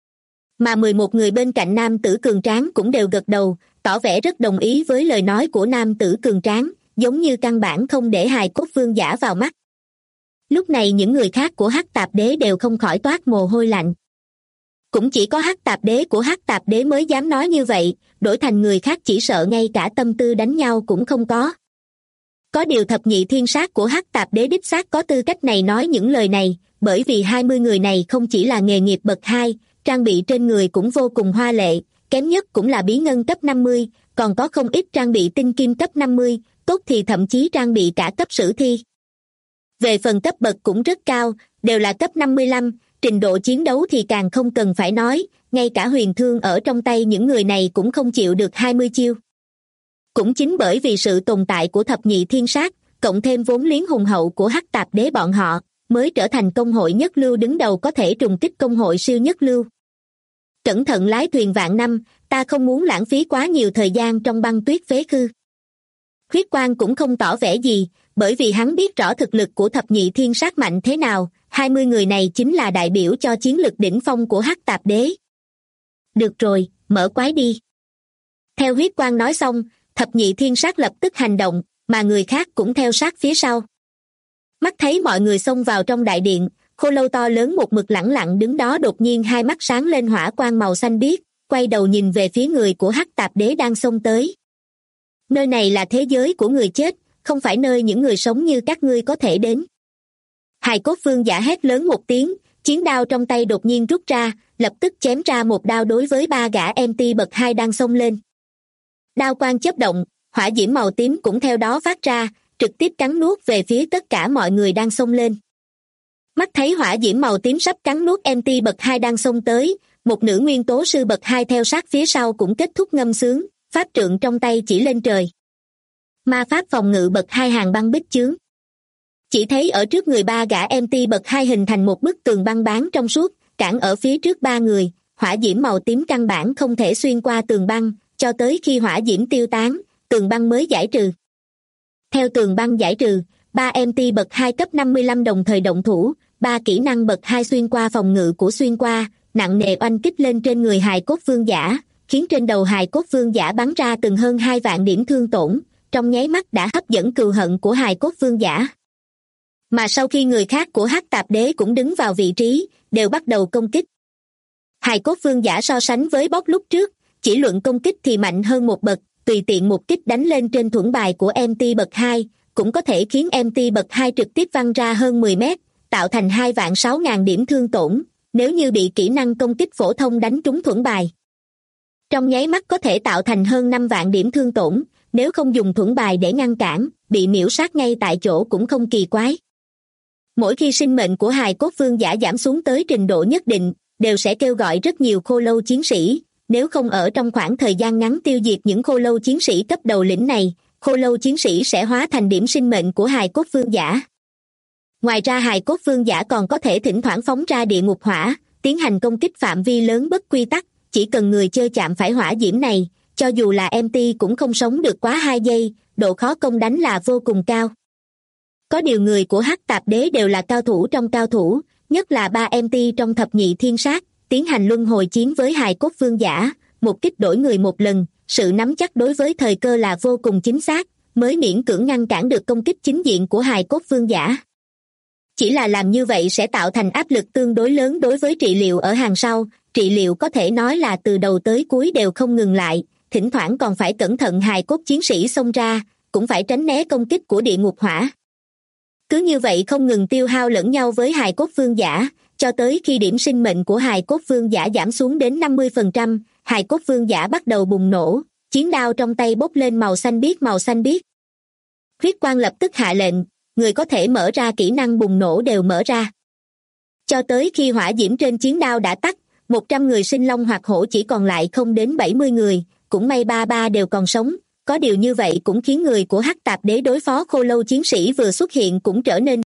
Mà 11 người bên cạnh nam tử cường tráng cũng đều gật đầu, tỏ vẻ rất đồng ý với lời nói của nam tử cường tráng, giống như căn bản không để hài cốt vương giả vào mắt. Lúc này những người khác của Hắc Tạp Đế đều không khỏi toát mồ hôi lạnh. Cũng chỉ có Hắc Tạp Đế của Hắc Tạp Đế mới dám nói như vậy, đổi thành người khác chỉ sợ ngay cả tâm tư đánh nhau cũng không có. Có điều thập nhị thiên sát của Hắc Tạp Đế đích xác có tư cách này nói những lời này, bởi vì 20 người này không chỉ là nghề nghiệp bậc 2, trang bị trên người cũng vô cùng hoa lệ, kém nhất cũng là bí ngân cấp 50, còn có không ít trang bị tinh kim cấp 50, tốt thì thậm chí trang bị cả cấp sử thi. Về phần cấp bậc cũng rất cao, đều là cấp 55, trình độ chiến đấu thì càng không cần phải nói, ngay cả huyền thương ở trong tay những người này cũng không chịu được 20 chiêu. Cũng chính bởi vì sự tồn tại của thập nhị thiên sát, cộng thêm vốn liếng hùng hậu của Hắc Tạp Đế bọn họ, mới trở thành công hội nhất lưu đứng đầu có thể trùng kích công hội siêu nhất lưu. Cẩn thận lái thuyền vạn năm, ta không muốn lãng phí quá nhiều thời gian trong băng tuyết phế khư. Huyết Quang cũng không tỏ vẻ gì, bởi vì hắn biết rõ thực lực của thập nhị thiên sát mạnh thế nào, 20 người này chính là đại biểu cho chiến lực đỉnh phong của Hắc Tạp Đế. Được rồi, mở quái đi. Theo Huyết Quang nói xong, thập nhị thiên sát lập tức hành động, mà người khác cũng theo sát phía sau. Mắt thấy mọi người xông vào trong đại điện, khô lâu to lớn một mực lẳng lặng đứng đó đột nhiên hai mắt sáng lên hỏa quang màu xanh biếc, quay đầu nhìn về phía người của Hắc Tạp Đế đang xông tới. Nơi này là thế giới của người chết, không phải nơi những người sống như các ngươi có thể đến. Hài cốt vương giả hét lớn một tiếng, chiến đao trong tay đột nhiên rút ra, lập tức chém ra một đao đối với 3 gã MT bậc 2 đang xông lên. Đao quang chớp động, hỏa diễm màu tím cũng theo đó phát ra, trực tiếp cắn nuốt về phía tất cả mọi người đang xông lên. Mắt thấy hỏa diễm màu tím sắp cắn nuốt MT bậc 2 đang xông tới, một nữ nguyên tố sư bậc 2 theo sát phía sau cũng kết thúc ngâm sướng, pháp trượng trong tay chỉ lên trời. Ma pháp phòng ngự bậc 2 hàng băng bích chướng. Chỉ thấy ở trước người 3 gã MT bậc 2 hình thành một bức tường băng bán trong suốt, cản ở phía trước 3 người, hỏa diễm màu tím căn bản không thể xuyên qua tường băng, cho tới khi hỏa diễm tiêu tán, tường băng mới giải trừ. Theo tường băng giải trừ, 3 MT bậc 2 cấp 55 đồng thời động thủ, 3 kỹ năng bậc 2 xuyên qua phòng ngự của xuyên qua, nặng nề oanh kích lên trên người hài cốt vương giả, khiến trên đầu hài cốt vương giả bắn ra từng hơn 2 vạn điểm thương tổn, trong nháy mắt đã hấp dẫn cừu hận của hài cốt vương giả. Mà sau khi người khác của Hắc Tạp Đế cũng đứng vào vị trí, đều bắt đầu công kích. Hài cốt vương giả so sánh với boss lúc trước, chỉ luận công kích thì mạnh hơn một bậc, tùy tiện một kích đánh lên trên thuẫn bài của MT bậc 2, cũng có thể khiến MT bậc 2 trực tiếp văng ra hơn 10 mét, tạo thành 2.600.000 điểm thương tổn, nếu như bị kỹ năng công kích phổ thông đánh trúng thuẫn bài. Trong nháy mắt có thể tạo thành hơn 5 vạn điểm thương tổn, nếu không dùng thuẫn bài để ngăn cản, bị miễu sát ngay tại chỗ cũng không kỳ quái. Mỗi khi sinh mệnh của hài cốt vương giả giảm xuống tới trình độ nhất định, đều sẽ kêu gọi rất nhiều khô lâu chiến sĩ, nếu không ở trong khoảng thời gian ngắn tiêu diệt những khô lâu chiến sĩ cấp đầu lĩnh này, khô lâu chiến sĩ sẽ hóa thành điểm sinh mệnh của hài cốt vương giả. Ngoài ra hài cốt vương giả còn có thể thỉnh thoảng phóng ra địa ngục hỏa, tiến hành công kích phạm vi lớn bất quy tắc, chỉ cần người chơi chạm phải hỏa diễm này, cho dù là MT cũng không sống được quá 2 giây, độ khó công đánh là vô cùng cao. Có điều người của Hắc Tạp Đế đều là cao thủ trong cao thủ, nhất là 3 MT trong thập nhị thiên sát, tiến hành luân hồi chiến với hài cốt vương giả, một kích đổi người một lần, sự nắm chắc đối với thời cơ là vô cùng chính xác, mới miễn cưỡng ngăn cản được công kích chính diện của hài cốt vương giả. Chỉ là làm như vậy sẽ tạo thành áp lực tương đối lớn đối với trị liệu ở hàng sau, trị liệu có thể nói là từ đầu tới cuối đều không ngừng lại, thỉnh thoảng còn phải cẩn thận hài cốt chiến sĩ xông ra, cũng phải tránh né công kích của địa ngục hỏa. Cứ như vậy không ngừng tiêu hao lẫn nhau với hài cốt vương giả, cho tới khi điểm sinh mệnh của hài cốt vương giả giảm xuống đến 50%, hài cốt vương giả bắt đầu bùng nổ, chiến đao trong tay bốc lên màu xanh biếc. Huyết quang lập tức hạ lệnh, người có thể mở ra kỹ năng bùng nổ đều mở ra. Cho tới khi hỏa diễm trên chiến đao đã tắt, 100 người sinh long hoặc hổ chỉ còn lại không đến 70 người, cũng may ba đều còn sống, có điều như vậy cũng khiến người của Hắc Tạp Đế đối phó khô lâu chiến sĩ vừa xuất hiện cũng trở nên.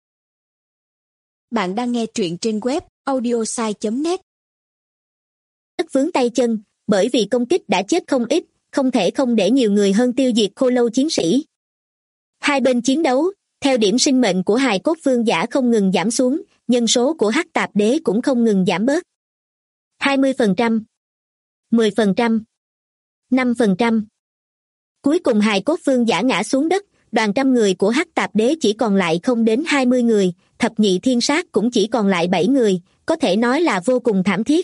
Bạn đang nghe truyện trên web audiosai.net. Đất vướng tay chân, bởi vì công kích đã chết không ít, không thể không để nhiều người hơn tiêu diệt khô lâu chiến sĩ. Hai bên chiến đấu, theo điểm sinh mệnh của hài cốt vương giả không ngừng giảm xuống, nhân số của Hắc Tạp Đế cũng không ngừng giảm bớt. 20%, 10%, 5%. Cuối cùng hài cốt vương giả ngã xuống đất, đoàn trăm người của Hắc Tạp Đế chỉ còn lại không đến 20 người, thập nhị thiên sát cũng chỉ còn lại 7 người, có thể nói là vô cùng thảm thiết.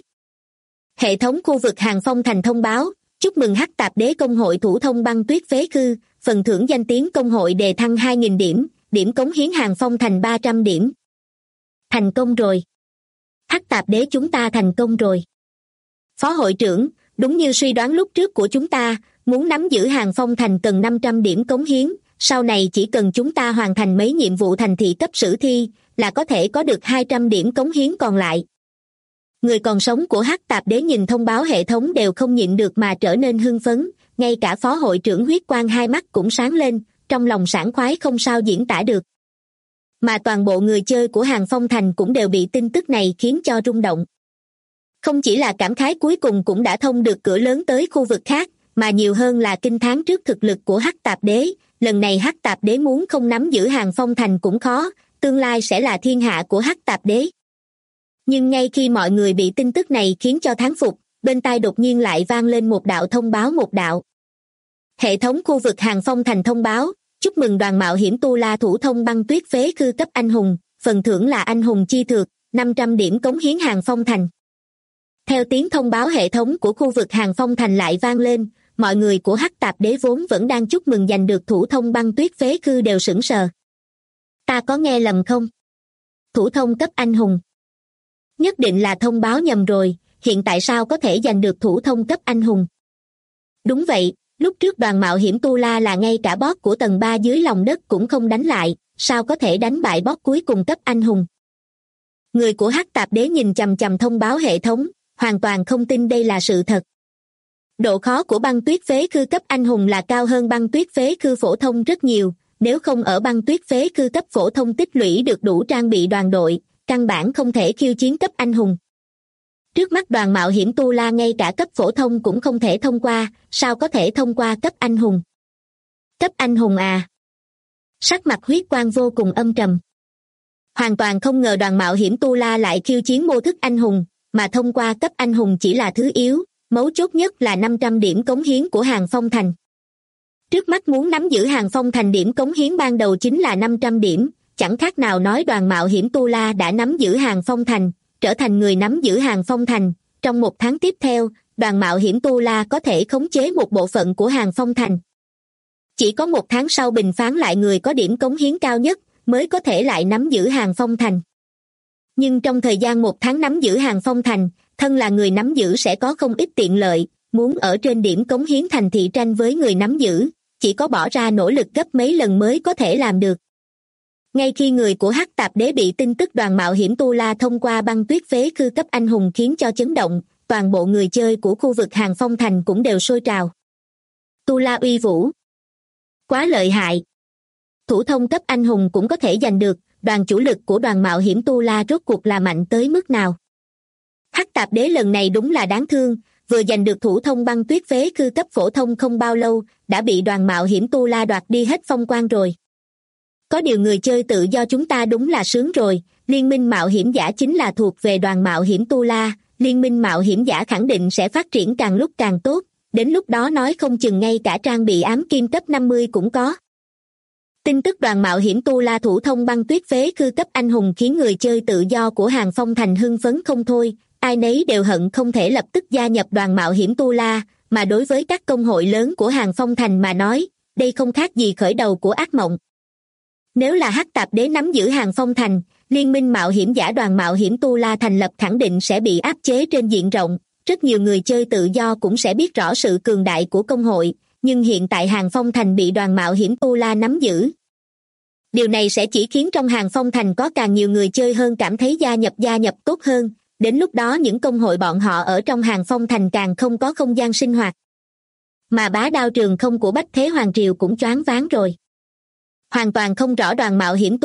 Hệ thống khu vực Hàng Phong Thành thông báo, chúc mừng Hắc Tạp Đế công hội thủ thông băng tuyết phế khư, phần thưởng danh tiếng công hội đề thăng 2.000 điểm, điểm cống hiến Hàng Phong Thành 300 điểm. Thành công rồi. Hắc Tạp Đế chúng ta thành công rồi. Phó hội trưởng, đúng như suy đoán lúc trước của chúng ta, muốn nắm giữ Hàng Phong Thành cần 500 điểm cống hiến, sau này chỉ cần chúng ta hoàn thành mấy nhiệm vụ thành thị cấp sử thi, là có thể có được 200 điểm cống hiến còn lại. Người còn sống của Hắc Tạp Đế nhìn thông báo hệ thống đều không nhịn được mà trở nên hưng phấn, ngay cả phó hội trưởng huyết quang hai mắt cũng sáng lên, trong lòng sảng khoái không sao diễn tả được. Mà toàn bộ người chơi của Hàng Phong Thành cũng đều bị tin tức này khiến cho rung động. Không chỉ là cảm khái cuối cùng cũng đã thông được cửa lớn tới khu vực khác, mà nhiều hơn là kinh thán trước thực lực của Hắc Tạp Đế, lần này Hắc Tạp Đế muốn không nắm giữ Hàng Phong Thành cũng khó, tương lai sẽ là thiên hạ của Hắc Tạp Đế. Nhưng ngay khi mọi người bị tin tức này khiến cho thán phục, bên tai đột nhiên lại vang lên một đạo thông báo một đạo. Hệ thống khu vực Hàng Phong Thành thông báo, chúc mừng đoàn mạo hiểm Tu La thủ thông băng tuyết phế khư cấp anh hùng, phần thưởng là anh hùng chi thược, 500 điểm cống hiến Hàng Phong Thành. Theo tiếng thông báo hệ thống của khu vực Hàng Phong Thành lại vang lên, mọi người của Hắc Tạp Đế vốn vẫn đang chúc mừng giành được thủ thông băng tuyết phế khư đều sững sờ. Ta có nghe lầm không? Thủ thông cấp anh hùng. Nhất định là thông báo nhầm rồi, hiện tại sao có thể giành được thủ thông cấp anh hùng? Đúng vậy, lúc trước đoàn mạo hiểm Tu La là ngay cả boss của tầng 3 dưới lòng đất cũng không đánh lại, sao có thể đánh bại boss cuối cùng cấp anh hùng? Người của Hắc Tạp Đế nhìn chằm chằm thông báo hệ thống, hoàn toàn không tin đây là sự thật. Độ khó của băng tuyết phế khư cấp anh hùng là cao hơn băng tuyết phế khư phổ thông rất nhiều, nếu không ở băng tuyết phế khư cấp phổ thông tích lũy được đủ trang bị đoàn đội, căn bản không thể khiêu chiến cấp anh hùng. Trước mắt đoàn mạo hiểm Tu La ngay cả cấp phổ thông cũng không thể thông qua, sao có thể thông qua cấp anh hùng? Cấp anh hùng à? Sắc mặt huyết quang vô cùng âm trầm. Hoàn toàn không ngờ đoàn mạo hiểm Tu La lại khiêu chiến mô thức anh hùng, mà thông qua cấp anh hùng chỉ là thứ yếu, mấu chốt nhất là 500 điểm cống hiến của Hàng Phong Thành. Trước mắt muốn nắm giữ Hàng Phong Thành điểm cống hiến ban đầu chính là 500 điểm, chẳng khác nào nói đoàn mạo hiểm Tu La đã nắm giữ Hàng Phong Thành, trở thành người nắm giữ Hàng Phong Thành, trong 1 tháng tiếp theo, đoàn mạo hiểm Tu La có thể khống chế một bộ phận của Hàng Phong Thành. Chỉ có 1 tháng sau bình phán lại người có điểm cống hiến cao nhất mới có thể lại nắm giữ Hàng Phong Thành. Nhưng trong thời gian 1 tháng nắm giữ Hàng Phong Thành, thân là người nắm giữ sẽ có không ít tiện lợi, muốn ở trên điểm cống hiến thành thị tranh với người nắm giữ, chỉ có bỏ ra nỗ lực gấp mấy lần mới có thể làm được. Ngay khi người của Hắc Tạp Đế bị tin tức đoàn mạo hiểm Tu La thông qua băng tuyết phế khư cấp anh hùng khiến cho chấn động, toàn bộ người chơi của khu vực Hàng Phong Thành cũng đều sôi trào. Tu La uy vũ, quá lợi hại. Thủ thông cấp anh hùng cũng có thể giành được, đoàn chủ lực của đoàn mạo hiểm Tu La rốt cuộc là mạnh tới mức nào? Hắc Tạp Đế lần này đúng là đáng thương, vừa giành được thủ thông băng tuyết phế khư cấp phổ thông không bao lâu, đã bị đoàn mạo hiểm Tu La đoạt đi hết phong quang rồi. Có điều người chơi tự do chúng ta đúng là sướng rồi, liên minh mạo hiểm giả chính là thuộc về đoàn mạo hiểm Tu La, liên minh mạo hiểm giả khẳng định sẽ phát triển càng lúc càng tốt, đến lúc đó nói không chừng ngay cả trang bị ám kim cấp 50 cũng có. Tin tức đoàn mạo hiểm Tu La thủ thông băng tuyết phế khư cấp anh hùng khiến người chơi tự do của Hàng Phong Thành hưng phấn không thôi, ai nấy đều hận không thể lập tức gia nhập đoàn mạo hiểm Tu La, mà đối với các công hội lớn của Hàng Phong Thành mà nói, đây không khác gì khởi đầu của ác mộng. Nếu là Hắc Tạp Đế nắm giữ Hàng Phong Thành, liên minh mạo hiểm giả đoàn mạo hiểm Tu La thành lập khẳng định sẽ bị áp chế trên diện rộng, rất nhiều người chơi tự do cũng sẽ biết rõ sự cường đại của công hội, nhưng hiện tại Hàng Phong Thành bị đoàn mạo hiểm Tu La nắm giữ. Điều này sẽ chỉ khiến trong Hàng Phong Thành có càng nhiều người chơi hơn cảm thấy gia nhập tốt hơn, đến lúc đó những công hội bọn họ ở trong Hàng Phong Thành càng không có không gian sinh hoạt. Mà bá đao trường không của Bách Thế Hoàng Triều cũng choáng váng rồi. Hoàn toàn không rõ đoàn mạo hiểm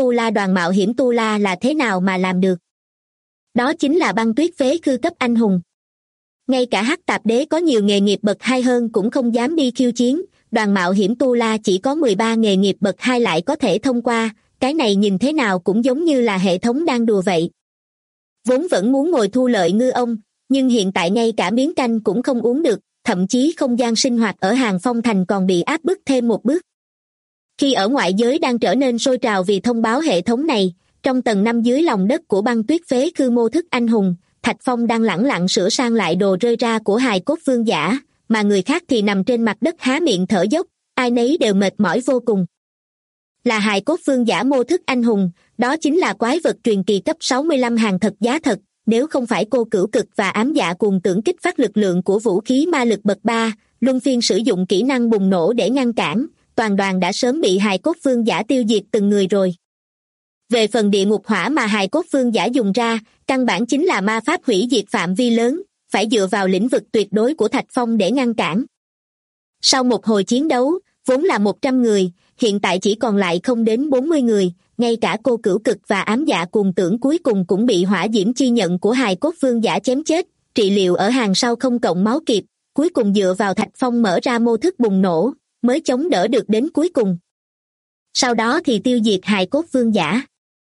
Tu La là thế nào mà làm được. Đó chính là băng tuyết phế khư cấp anh hùng. Ngay cả Hắc Tạp Đế có nhiều nghề nghiệp bậc 2 hơn cũng không dám đi khiêu chiến, đoàn mạo hiểm Tu La chỉ có 13 nghề nghiệp bậc 2 lại có thể thông qua, cái này nhìn thế nào cũng giống như là hệ thống đang đùa vậy. Vốn vẫn muốn ngồi thu lợi ngư ông, nhưng hiện tại ngay cả miếng canh cũng không uống được, thậm chí không gian sinh hoạt ở Hàng Phong Thành còn bị áp bức thêm một bước. Khi ở ngoại giới đang trở nên sôi trào vì thông báo hệ thống này, trong tầng 5 dưới lòng đất của băng tuyết phế khư mô thức anh hùng, Thạch Phong đang lẳng lặng sửa sang lại đồ rơi ra của hài cốt vương giả, mà người khác thì nằm trên mặt đất há miệng thở dốc, ai nấy đều mệt mỏi vô cùng. Là hài cốt vương giả mô thức anh hùng, đó chính là quái vật truyền kỳ cấp 65 hàng thật giá thật, nếu không phải cô cửu cực và ám dạ cuồng tưởng kích phát lực lượng của vũ khí ma lực bậc 3, luân phiên sử dụng kỹ năng bùng nổ để ngăn cản, toàn đoàn đã sớm bị hài cốt vương giả tiêu diệt từng người rồi. Về phần địa ngục hỏa mà hài cốt vương giả dùng ra, căn bản chính là ma pháp hủy diệt phạm vi lớn, phải dựa vào lĩnh vực tuyệt đối của Thạch Phong để ngăn cản. Sau một hồi chiến đấu, vốn là 100 người, hiện tại chỉ còn lại không đến 40 người, ngay cả cô cửu cực và ám dạ cuồng tưởng cuối cùng cũng bị hỏa diễm chi nhận của hài cốt vương giả chém chết, trị liệu ở hàng sau không cộng máu kịp, cuối cùng dựa vào Thạch Phong mở ra mô thức bùng nổ, mới chống đỡ được đến cuối cùng. Sau đó thì tiêu diệt hài cốt vương giả.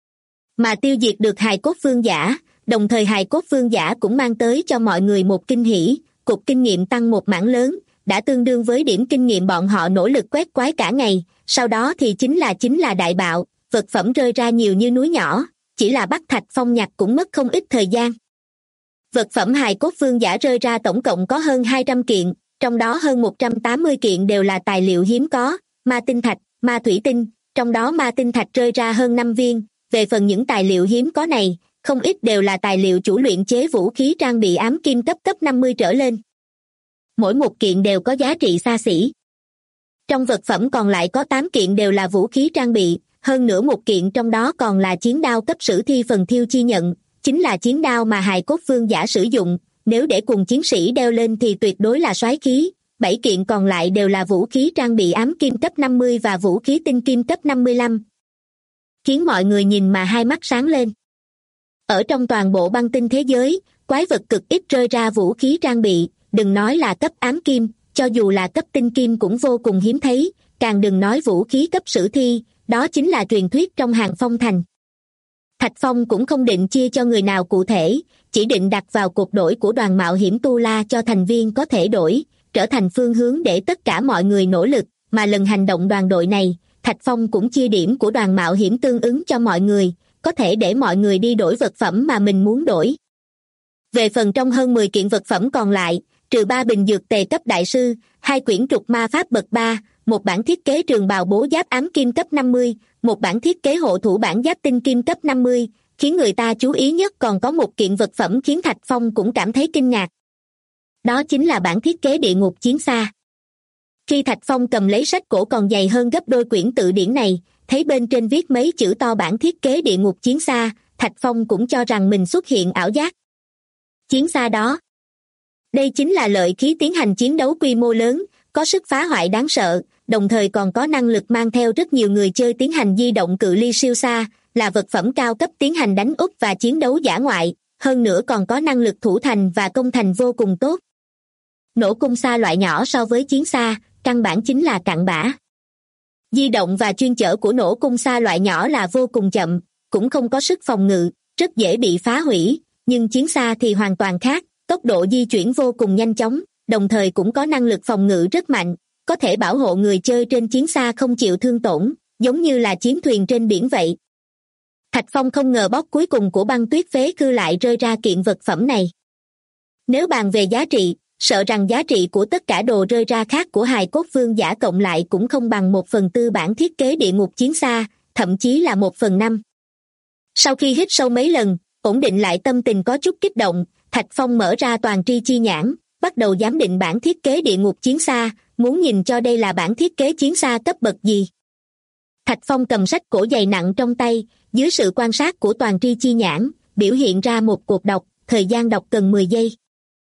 Mà tiêu diệt được hài cốt vương giả, đồng thời hài cốt vương giả cũng mang tới cho mọi người một kinh hỉ, cục kinh nghiệm tăng một mảng lớn, đã tương đương với điểm kinh nghiệm bọn họ nỗ lực quét quái cả ngày, sau đó thì chính là đại bạo, vật phẩm rơi ra nhiều như núi nhỏ, chỉ là bắt Thạch Phong nhặt cũng mất không ít thời gian. Vật phẩm hài cốt vương giả rơi ra tổng cộng có hơn 200 kiện, trong đó hơn 180 kiện đều là tài liệu hiếm có, ma tinh thạch, ma thủy tinh, trong đó ma tinh thạch rơi ra hơn 5 viên, về phần những tài liệu hiếm có này, không ít đều là tài liệu chủ luyện chế vũ khí trang bị ám kim cấp 50 trở lên. Mỗi một kiện đều có giá trị xa xỉ. Trong vật phẩm còn lại có 8 kiện đều là vũ khí trang bị, hơn nữa một kiện trong đó còn là chiến đao cấp sử thi phần thiêu chi nhận, chính là chiến đao mà hài cốt vương giả sử dụng, nếu để cùng chiến sĩ đeo lên thì tuyệt đối là soái khí. 7 kiện còn lại đều là vũ khí trang bị ám kim cấp 50 và vũ khí tinh kim cấp 55. Khiến mọi người nhìn mà hai mắt sáng lên. Ở trong toàn bộ băng tinh thế giới, quái vật cực ít rơi ra vũ khí trang bị, đừng nói là cấp ám kim, cho dù là cấp tinh kim cũng vô cùng hiếm thấy, càng đừng nói vũ khí cấp sử thi, đó chính là truyền thuyết trong Hàng Phong Thành. Thạch Phong cũng không định chia cho người nào cụ thể, chỉ định đặt vào cột đổi của đoàn mạo hiểm Tu La cho thành viên có thể đổi, trở thành phương hướng để tất cả mọi người nỗ lực, mà lần hành động đoàn đội này, Thạch Phong cũng chia điểm của đoàn mạo hiểm tương ứng cho mọi người, có thể để mọi người đi đổi vật phẩm mà mình muốn đổi. Về phần trong hơn 10 kiện vật phẩm còn lại, trừ 3 bình dược tề cấp đại sư, 2 quyển trục ma pháp bậc 3, một bản thiết kế trường bào bố giáp ám kim cấp 50, một bản thiết kế hộ thủ bản giáp tinh kim cấp 50, khiến người ta chú ý nhất còn có một kiện vật phẩm khiến Thạch Phong cũng cảm thấy kinh ngạc. Đó chính là bản thiết kế địa ngục chiến xa. Khi Thạch Phong cầm lấy sách cổ còn dày hơn gấp đôi quyển tự điển này, thấy bên trên viết mấy chữ to bản thiết kế địa ngục chiến xa, Thạch Phong cũng cho rằng mình xuất hiện ảo giác. Chiến xa đó. Đây chính là lợi khí tiến hành chiến đấu quy mô lớn, có sức phá hoại đáng sợ, đồng thời còn có năng lực mang theo rất nhiều người chơi tiến hành di động cự ly siêu xa, là vật phẩm cao cấp tiến hành đánh úp và chiến đấu dã ngoại, hơn nữa còn có năng lực thủ thành và công thành vô cùng tốt. Nổ cung xa loại nhỏ so với chiến xa, căn bản chính là cặn bã. Di động và chuyên chở của nổ cung xa loại nhỏ là vô cùng chậm, cũng không có sức phòng ngự, rất dễ bị phá hủy, nhưng chiến xa thì hoàn toàn khác, tốc độ di chuyển vô cùng nhanh chóng, đồng thời cũng có năng lực phòng ngự rất mạnh, có thể bảo hộ người chơi trên chiến xa không chịu thương tổn, giống như là chiến thuyền trên biển vậy. Thạch Phong không ngờ bóc cuối cùng của băng tuyết phế khư lại rơi ra kiện vật phẩm này. Nếu bàn về giá trị, sợ rằng giá trị của tất cả đồ rơi ra khác của hài cốt vương giả cộng lại cũng không bằng 1/4 bản thiết kế địa ngục chiến xa, thậm chí là 1/5. Sau khi hít sâu mấy lần, ổn định lại tâm tình có chút kích động, Thạch Phong mở ra toàn tri chi nhãn, bắt đầu giám định bản thiết kế địa ngục chiến xa, muốn nhìn cho đây là bản thiết kế chiến xa cấp bậc gì. Thạch Phong cầm sách cổ dày nặng trong tay, dưới sự quan sát của toàn tri chi nhãn, biểu hiện ra một cột đọc, thời gian đọc cần 10 giây.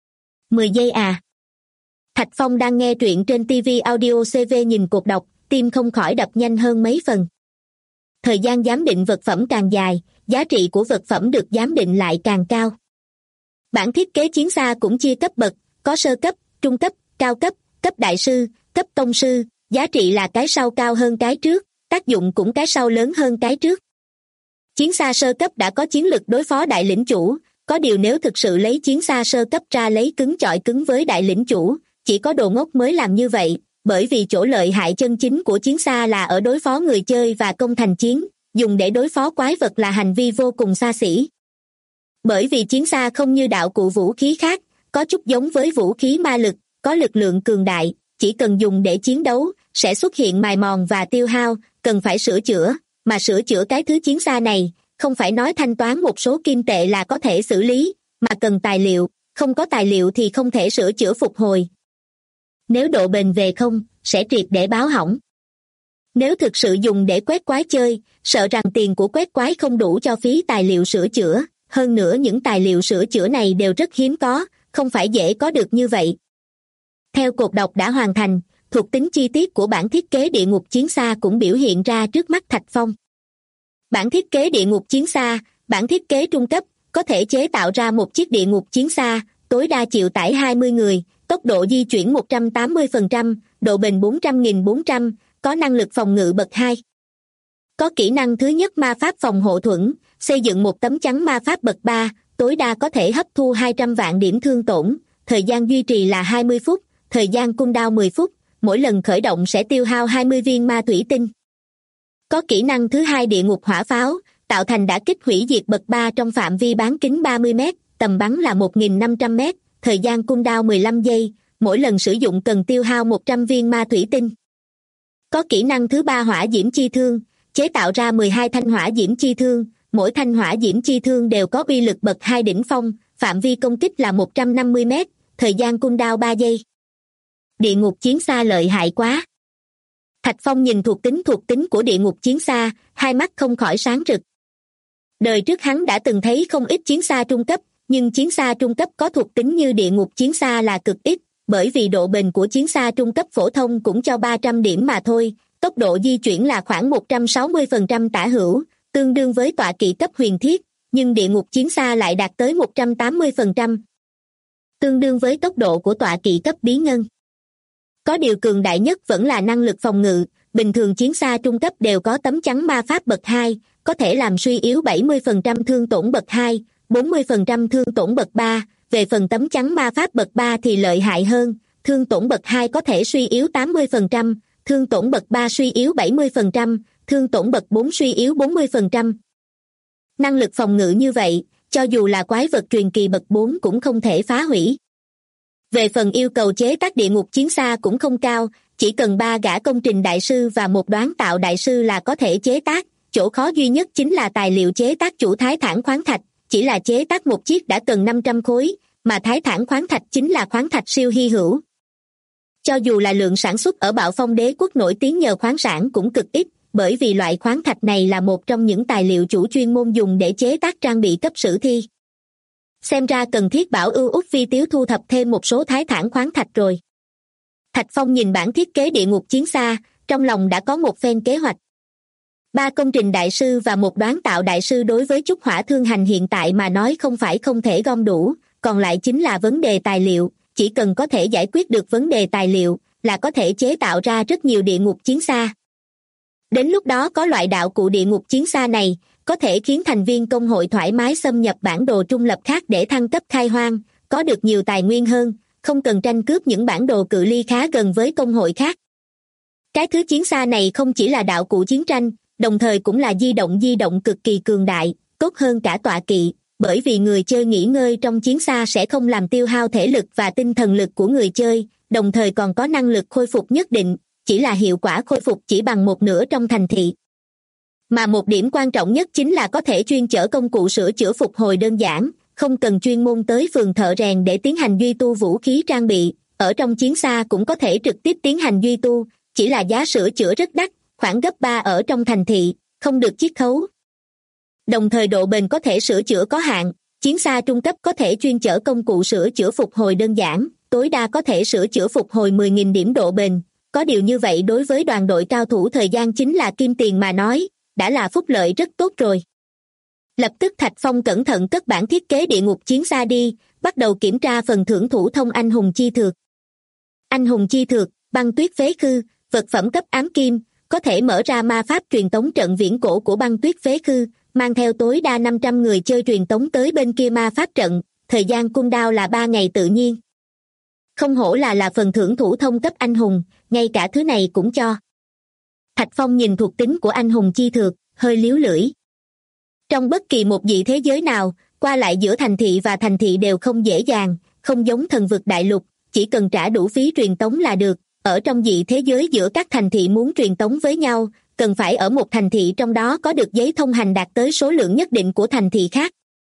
10 giây à? Thạch Phong đang nghe truyện trên TV Audio CV nhìn cột đọc, tim không khỏi đập nhanh hơn mấy phần. Thời gian giám định vật phẩm càng dài, giá trị của vật phẩm được giám định lại càng cao. Bản thiết kế chiến xa cũng chia cấp bậc, có sơ cấp, trung cấp, cao cấp, cấp đại sư, cấp tông sư, giá trị là cái sau cao hơn cái trước, tác dụng cũng cái sau lớn hơn cái trước. Chiến xa sơ cấp đã có chiến lực đối phó đại lĩnh chủ, có điều nếu thực sự lấy chiến xa sơ cấp ra lấy cứng chọi cứng với đại lĩnh chủ, chỉ có đồ ngốc mới làm như vậy, bởi vì chỗ lợi hại chân chính của chiến xa là ở đối phó người chơi và công thành chiến, dùng để đối phó quái vật là hành vi vô cùng xa xỉ. Bởi vì chiến xa không như đạo cụ vũ khí khác, có chút giống với vũ khí ma lực, có lực lượng cường đại, chỉ cần dùng để chiến đấu, sẽ xuất hiện mài mòn và tiêu hao, cần phải sửa chữa, mà sửa chữa cái thứ chiến xa này, không phải nói thanh toán một số kim tệ là có thể xử lý, mà cần tài liệu, không có tài liệu thì không thể sửa chữa phục hồi. Nếu độ bền về không, sẽ triệt để báo hỏng. Nếu thực sự dùng để quét quái chơi, sợ rằng tiền của quét quái không đủ cho phí tài liệu sửa chữa, hơn nữa những tài liệu sửa chữa này đều rất hiếm có, không phải dễ có được như vậy. Theo cột đọc đã hoàn thành, thuộc tính chi tiết của bản thiết kế địa ngục chiến xa cũng biểu hiện ra trước mắt Thạch Phong. Bản thiết kế địa ngục chiến xa, bản thiết kế trung cấp, có thể chế tạo ra một chiếc địa ngục chiến xa, tối đa chịu tải 20 người, tốc độ di chuyển 180%, độ bền 400.400, có năng lực phòng ngự bậc 2. Có kỹ năng thứ nhất ma pháp phòng hộ thuẫn, xây dựng một tấm chắn ma pháp bậc 3, tối đa có thể hấp thu 200 vạn điểm thương tổn, thời gian duy trì là 20 phút, thời gian cooldown 10 phút, mỗi lần khởi động sẽ tiêu hao 20 viên ma thủy tinh. Có kỹ năng thứ hai địa ngục hỏa pháo, tạo thành đả kích hủy diệt bậc 3 trong phạm vi bán kính 30 m, tầm bắn là 1.500 m, thời gian cooldown 15 giây, mỗi lần sử dụng cần tiêu hao 100 viên ma thủy tinh. Có kỹ năng thứ ba hỏa diễm chi thương, chế tạo ra 12 thanh hỏa diễm chi thương, mỗi thanh hỏa diễm chi thương đều có uy lực bậc 2 đỉnh phong, phạm vi công kích là 150 m, thời gian cooldown 3 giây. Địa ngục chiến xa lợi hại quá. Thạch Phong nhìn thuộc tính của địa ngục chiến xa, hai mắt không khỏi sáng rực. Đời trước hắn đã từng thấy không ít chiến xa trung cấp, nhưng chiến xa trung cấp có thuộc tính như địa ngục chiến xa là cực ít, bởi vì độ bền của chiến xa trung cấp phổ thông cũng cho 300 điểm mà thôi, tốc độ di chuyển là khoảng 160% tả hữu, tương đương với tọa kỵ cấp huyền thiết, nhưng địa ngục chiến xa lại đạt tới 180%, tương đương với tốc độ của tọa kỵ cấp bí ngân. Có điều cường đại nhất vẫn là năng lực phòng ngự, bình thường chiến xa trung cấp đều có tấm chắn ma pháp bậc 2, có thể làm suy yếu 70% thương tổn bậc 2, 40% thương tổn bậc 3, về phần tấm chắn ma pháp bậc 3 thì lợi hại hơn, thương tổn bậc 2 có thể suy yếu 80%, thương tổn bậc 3 suy yếu 70%, thương tổn bậc 4 suy yếu 40%. Năng lực phòng ngự như vậy, cho dù là quái vật truyền kỳ bậc 4 cũng không thể phá hủy. Về phần yêu cầu chế tác địa ngục chiến xa cũng không cao, chỉ cần 3 gã công trình đại sư và một đoán tạo đại sư là có thể chế tác. Chỗ khó duy nhất chính là tài liệu chế tác chủ thái thản khoáng thạch, chỉ là chế tác một chiếc đã cần 500 khối, mà thái thản khoáng thạch chính là khoáng thạch siêu hy hữu. Cho dù là lượng sản xuất ở Bạo Phong Đế quốc nổi tiếng nhờ khoáng sản cũng cực ít, bởi vì loại khoáng thạch này là một trong những tài liệu chủ chuyên môn dùng để chế tác trang bị cấp sử thi. Xem ra cần thiết bảo ưu út vi tiếu thu thập thêm một số thái thản khoáng thạch rồi. Thạch Phong nhìn bản thiết kế địa ngục chiến xa, trong lòng đã có một phen kế hoạch. 3 công trình đại sư và một đoán tạo đại sư đối với Trúc Hỏa Thương Hành hiện tại mà nói không phải không thể gom đủ, còn lại chính là vấn đề tài liệu, chỉ cần có thể giải quyết được vấn đề tài liệu là có thể chế tạo ra rất nhiều địa ngục chiến xa. Đến lúc đó có loại đạo cụ địa ngục chiến xa này, có thể khiến thành viên công hội thoải mái xâm nhập bản đồ trung lập khác để thăng cấp khai hoang, có được nhiều tài nguyên hơn, không cần tranh cướp những bản đồ cự ly khá gần với công hội khác. Cái thứ chiến xa này không chỉ là đạo cụ chiến tranh, đồng thời cũng là di động cực kỳ cường đại, tốt hơn cả tọa kỵ, bởi vì người chơi nghỉ ngơi trong chiến xa sẽ không làm tiêu hao thể lực và tinh thần lực của người chơi, đồng thời còn có năng lực khôi phục nhất định, chỉ là hiệu quả khôi phục chỉ bằng một nửa trong thành thị. Mà một điểm quan trọng nhất chính là có thể chuyên chở công cụ sửa chữa phục hồi đơn giản, không cần chuyên môn tới phường thợ rèn để tiến hành duy tu vũ khí trang bị, ở trong chiến xa cũng có thể trực tiếp tiến hành duy tu, chỉ là giá sửa chữa rất đắt, khoảng gấp 3 ở trong thành thị, không được chiết khấu. Đồng thời độ bền có thể sửa chữa có hạn, chiến xa trung cấp có thể chuyên chở công cụ sửa chữa phục hồi đơn giản, tối đa có thể sửa chữa phục hồi 10.000 điểm độ bền. Có điều như vậy đối với đoàn đội cao thủ thời gian chính là kim tiền mà nói, đã là phúc lợi rất tốt rồi. Lập tức Thạch Phong cẩn thận cất bản thiết kế địa ngục chiến xa đi, bắt đầu kiểm tra phần thưởng thủ thông anh hùng chi thược. Anh hùng chi thược, băng tuyết phế khư, vật phẩm cấp ám kim, có thể mở ra ma pháp truyền tống trận viễn cổ của băng tuyết phế khư, mang theo tối đa 500 người chơi truyền tống tới bên kia ma pháp trận, thời gian cooldown là 3 ngày tự nhiên. Không hổ là phần thưởng thủ thông cấp anh hùng, ngay cả thứ này cũng cho. Thạch Phong nhìn thuộc tính của anh hùng chi thược, hơi líu lưỡi. Trong bất kỳ một dị thế giới nào, qua lại giữa thành thị và thành thị đều không dễ dàng, không giống thần vực đại lục, chỉ cần trả đủ phí truyền tống là được. Ở trong dị thế giới giữa các thành thị muốn truyền tống với nhau, cần phải ở một thành thị trong đó có được giấy thông hành đạt tới số lượng nhất định của thành thị khác,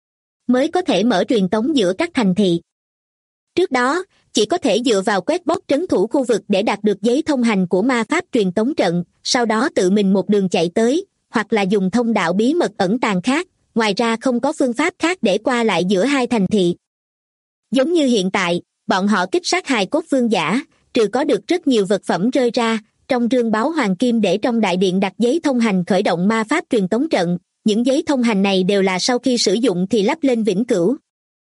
mới có thể mở truyền tống giữa các thành thị. Trước đó, chỉ có thể dựa vào quét bot trấn thủ khu vực để đạt được giấy thông hành của ma pháp truyền tống trận, sau đó tự mình một đường chạy tới, hoặc là dùng thông đạo bí mật ẩn tàng khác, ngoài ra không có phương pháp khác để qua lại giữa hai thành thị. Giống như hiện tại, bọn họ kích sát hài cốt vương giả, trừ có được rất nhiều vật phẩm rơi ra, trong rương báu hoàng kim để trong đại điện đặt giấy thông hành khởi động ma pháp truyền tống trận, những giấy thông hành này đều là sau khi sử dụng thì lắp lên vĩnh cửu.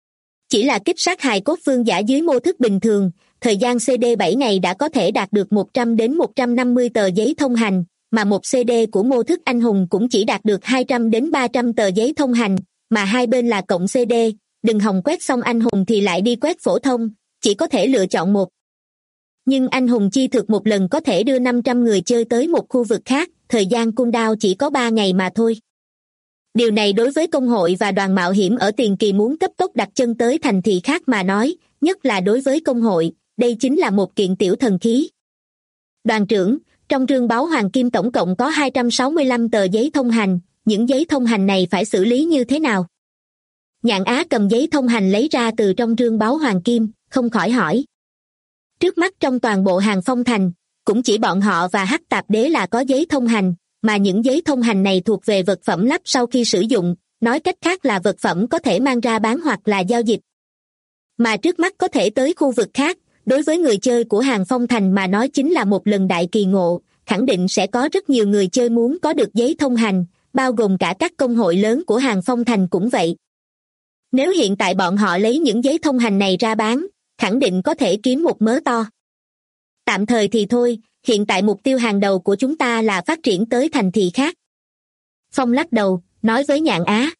Chỉ là kích sát hài cốt vương giả dưới mô thức bình thường, thời gian CD 7 ngày đã có thể đạt được 100 đến 150 tờ giấy thông hành, mà một CD của mô thức anh hùng cũng chỉ đạt được 200 đến 300 tờ giấy thông hành, mà hai bên là cộng CD, đừng hòng quét xong anh hùng thì lại đi quét phổ thông, chỉ có thể lựa chọn một. Nhưng anh hùng chi thực một lần có thể đưa 500 người chơi tới một khu vực khác, thời gian cooldown chỉ có 3 ngày mà thôi. Điều này đối với công hội và đoàn mạo hiểm ở tiền kỳ muốn cấp tốc đặt chân tới thành thị khác mà nói, nhất là đối với công hội, đây chính là một kiện tiểu thần khí. Đoàn trưởng, trong rương báu hoàng kim tổng cộng có 265 tờ giấy thông hành, những giấy thông hành này phải xử lý như thế nào? Nhạn Á cầm giấy thông hành lấy ra từ trong rương báu hoàng kim, không khỏi hỏi. Trước mắt trong toàn bộ Hàng Phong Thành, cũng chỉ bọn họ và Hắc Tạp Đế là có giấy thông hành, mà những giấy thông hành này thuộc về vật phẩm lắp sau khi sử dụng, nói cách khác là vật phẩm có thể mang ra bán hoặc là giao dịch. Mà trước mắt có thể tới khu vực khác, đối với người chơi của Hàng Phong Thành mà nói chính là một lần đại kỳ ngộ, khẳng định sẽ có rất nhiều người chơi muốn có được giấy thông hành, bao gồm cả các công hội lớn của Hàng Phong Thành cũng vậy. Nếu hiện tại bọn họ lấy những giấy thông hành này ra bán, khẳng định có thể kiếm một mớ to. Tạm thời thì thôi, hiện tại mục tiêu hàng đầu của chúng ta là phát triển tới thành thị khác. Phong lắc đầu, nói với Nhạn Á.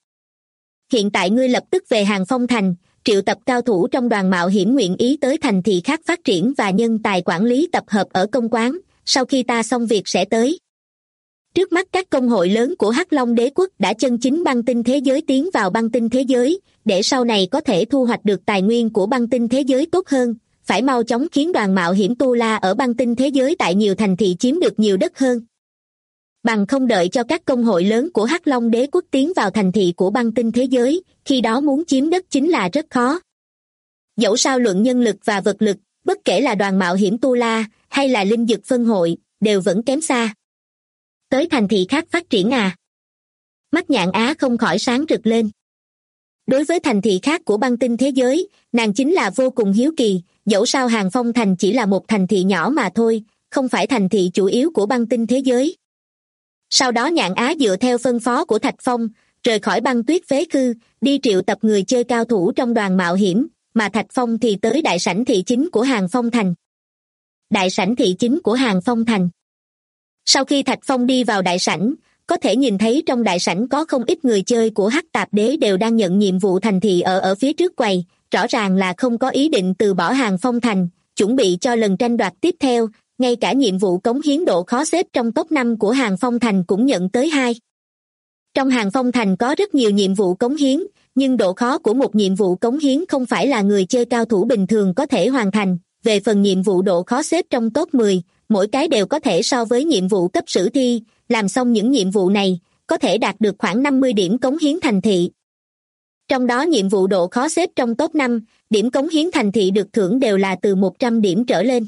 Hiện tại ngươi lập tức về Hàng Phong Thành, triệu tập cao thủ trong đoàn mạo hiểm nguyện ý tới thành thị khác phát triển và nhân tài quản lý tập hợp ở công quán, sau khi ta xong việc sẽ tới. Trước mắt các công hội lớn của Hắc Long Đế quốc đã chân chính băng tinh thế giới tiến vào băng tinh thế giới, để sau này có thể thu hoạch được tài nguyên của băng tinh thế giới tốt hơn, phải mau chóng khiến đoàn mạo hiểm Tu La ở băng tinh thế giới tại nhiều thành thị chiếm được nhiều đất hơn. Bằng không đợi cho các công hội lớn của Hắc Long Đế quốc tiến vào thành thị của băng tinh thế giới, khi đó muốn chiếm đất chính là rất khó. Dẫu sao luận nhân lực và vật lực, bất kể là đoàn mạo hiểm Tu La hay là linh dực phân hội, đều vẫn kém xa. Tới thành thị khác phát triển à? Mắt Nhạn Á không khỏi sáng rực lên. Đối với thành thị khác của băng tinh thế giới, nàng chính là vô cùng hiếu kỳ, dẫu sao Hàng Phong Thành chỉ là một thành thị nhỏ mà thôi, không phải thành thị chủ yếu của băng tinh thế giới. Sau đó Nhạn Á dựa theo phân phó của Thạch Phong, rời khỏi băng tuyết phế khư, đi triệu tập người chơi cao thủ trong đoàn mạo hiểm, mà Thạch Phong thì tới đại sảnh thị chính của Hàng Phong Thành. Đại sảnh thị chính của Hàng Phong Thành. Sau khi Thạch Phong đi vào đại sảnh, có thể nhìn thấy trong đại sảnh có không ít người chơi của Hắc Tạp Đế đều đang nhận nhiệm vụ thành thị ở phía trước quầy, rõ ràng là không có ý định từ bỏ Hàng Phong Thành, chuẩn bị cho lần tranh đoạt tiếp theo, ngay cả nhiệm vụ cống hiến độ khó xếp trong top 5 của Hàng Phong Thành cũng nhận tới 2. Trong Hàng Phong Thành có rất nhiều nhiệm vụ cống hiến, nhưng độ khó của một nhiệm vụ cống hiến không phải là người chơi cao thủ bình thường có thể hoàn thành. Về phần nhiệm vụ độ khó xếp trong top 10, mỗi cái đều có thể so với nhiệm vụ cấp sử thi, làm xong những nhiệm vụ này, có thể đạt được khoảng 50 điểm cống hiến thành thị. Trong đó nhiệm vụ độ khó xếp trong top 5, điểm cống hiến thành thị được thưởng đều là từ 100 điểm trở lên.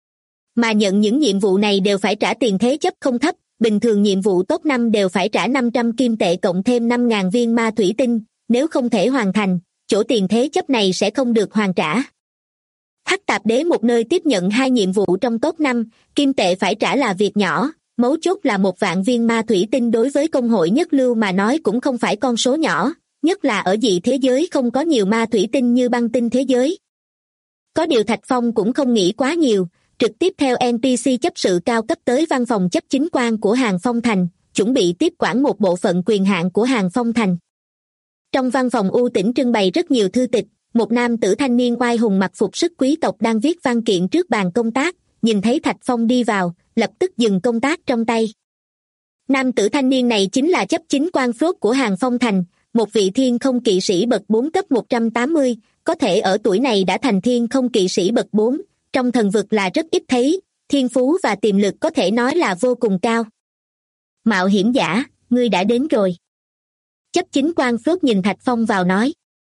Mà nhận những nhiệm vụ này đều phải trả tiền thế chấp không thấp, bình thường nhiệm vụ top 5 đều phải trả 500 kim tệ cộng thêm 5.000 viên ma thủy tinh, nếu không thể hoàn thành, chỗ tiền thế chấp này sẽ không được hoàn trả. Hắc Tạp Đế một nơi tiếp nhận 2 nhiệm vụ trong top 5, kim tệ phải trả là việc nhỏ, mấu chốt là 1.000 viên ma thủy tinh đối với công hội nhất lưu mà nói cũng không phải con số nhỏ, nhất là ở dị thế giới không có nhiều ma thủy tinh như băng tinh thế giới. Có điều Thạch Phong cũng không nghĩ quá nhiều, trực tiếp theo NPC chấp sự cao cấp tới văn phòng chấp chính quan của Hàng Phong Thành, chuẩn bị tiếp quản một bộ phận quyền hạn của Hàng Phong Thành. Trong văn phòng u tĩnh trưng bày rất nhiều thư tịch, một nam tử thanh niên oai hùng mặc phục sức quý tộc đang viết văn kiện trước bàn công tác, nhìn thấy Thạch Phong đi vào, lập tức dừng công tác trong tay. Nam tử thanh niên này chính là chấp chính quan Phốt của Hàng Phong Thành, một vị thiên không kỵ sĩ bậc 4 cấp 180, có thể ở tuổi này đã thành thiên không kỵ sĩ bậc 4, trong thần vực là rất ít thấy, thiên phú và tiềm lực có thể nói là vô cùng cao. Mạo hiểm giả, ngươi đã đến rồi. Chấp chính quan Phốt nhìn Thạch Phong vào nói.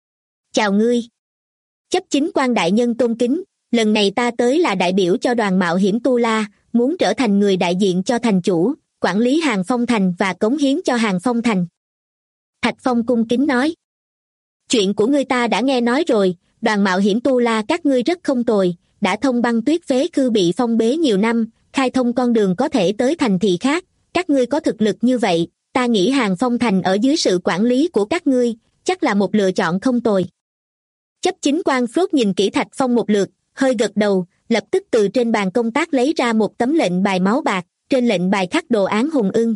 Chào ngươi. Chấp chính quan đại nhân tôn kính, lần này ta tới là đại biểu cho đoàn mạo hiểm Tu La, muốn trở thành người đại diện cho thành chủ, quản lý Hàng Phong Thành và cống hiến cho Hàng Phong Thành. Thạch Phong cung kính nói. Chuyện của ngươi ta đã nghe nói rồi, đoàn mạo hiểm Tu La các ngươi rất không tồi, đã thông băng tuyết phế khư bị phong bế nhiều năm, khai thông con đường có thể tới thành thị khác, các ngươi có thực lực như vậy, ta nghĩ Hàng Phong Thành ở dưới sự quản lý của các ngươi, chắc là một lựa chọn không tồi. Chấp chính quan Phốt nhìn kỹ Thạch Phong một lượt, hơi gật đầu, lập tức từ trên bàn công tác lấy ra một tấm lệnh bài máu bạc, trên lệnh bài khắc đồ án hùng ưng.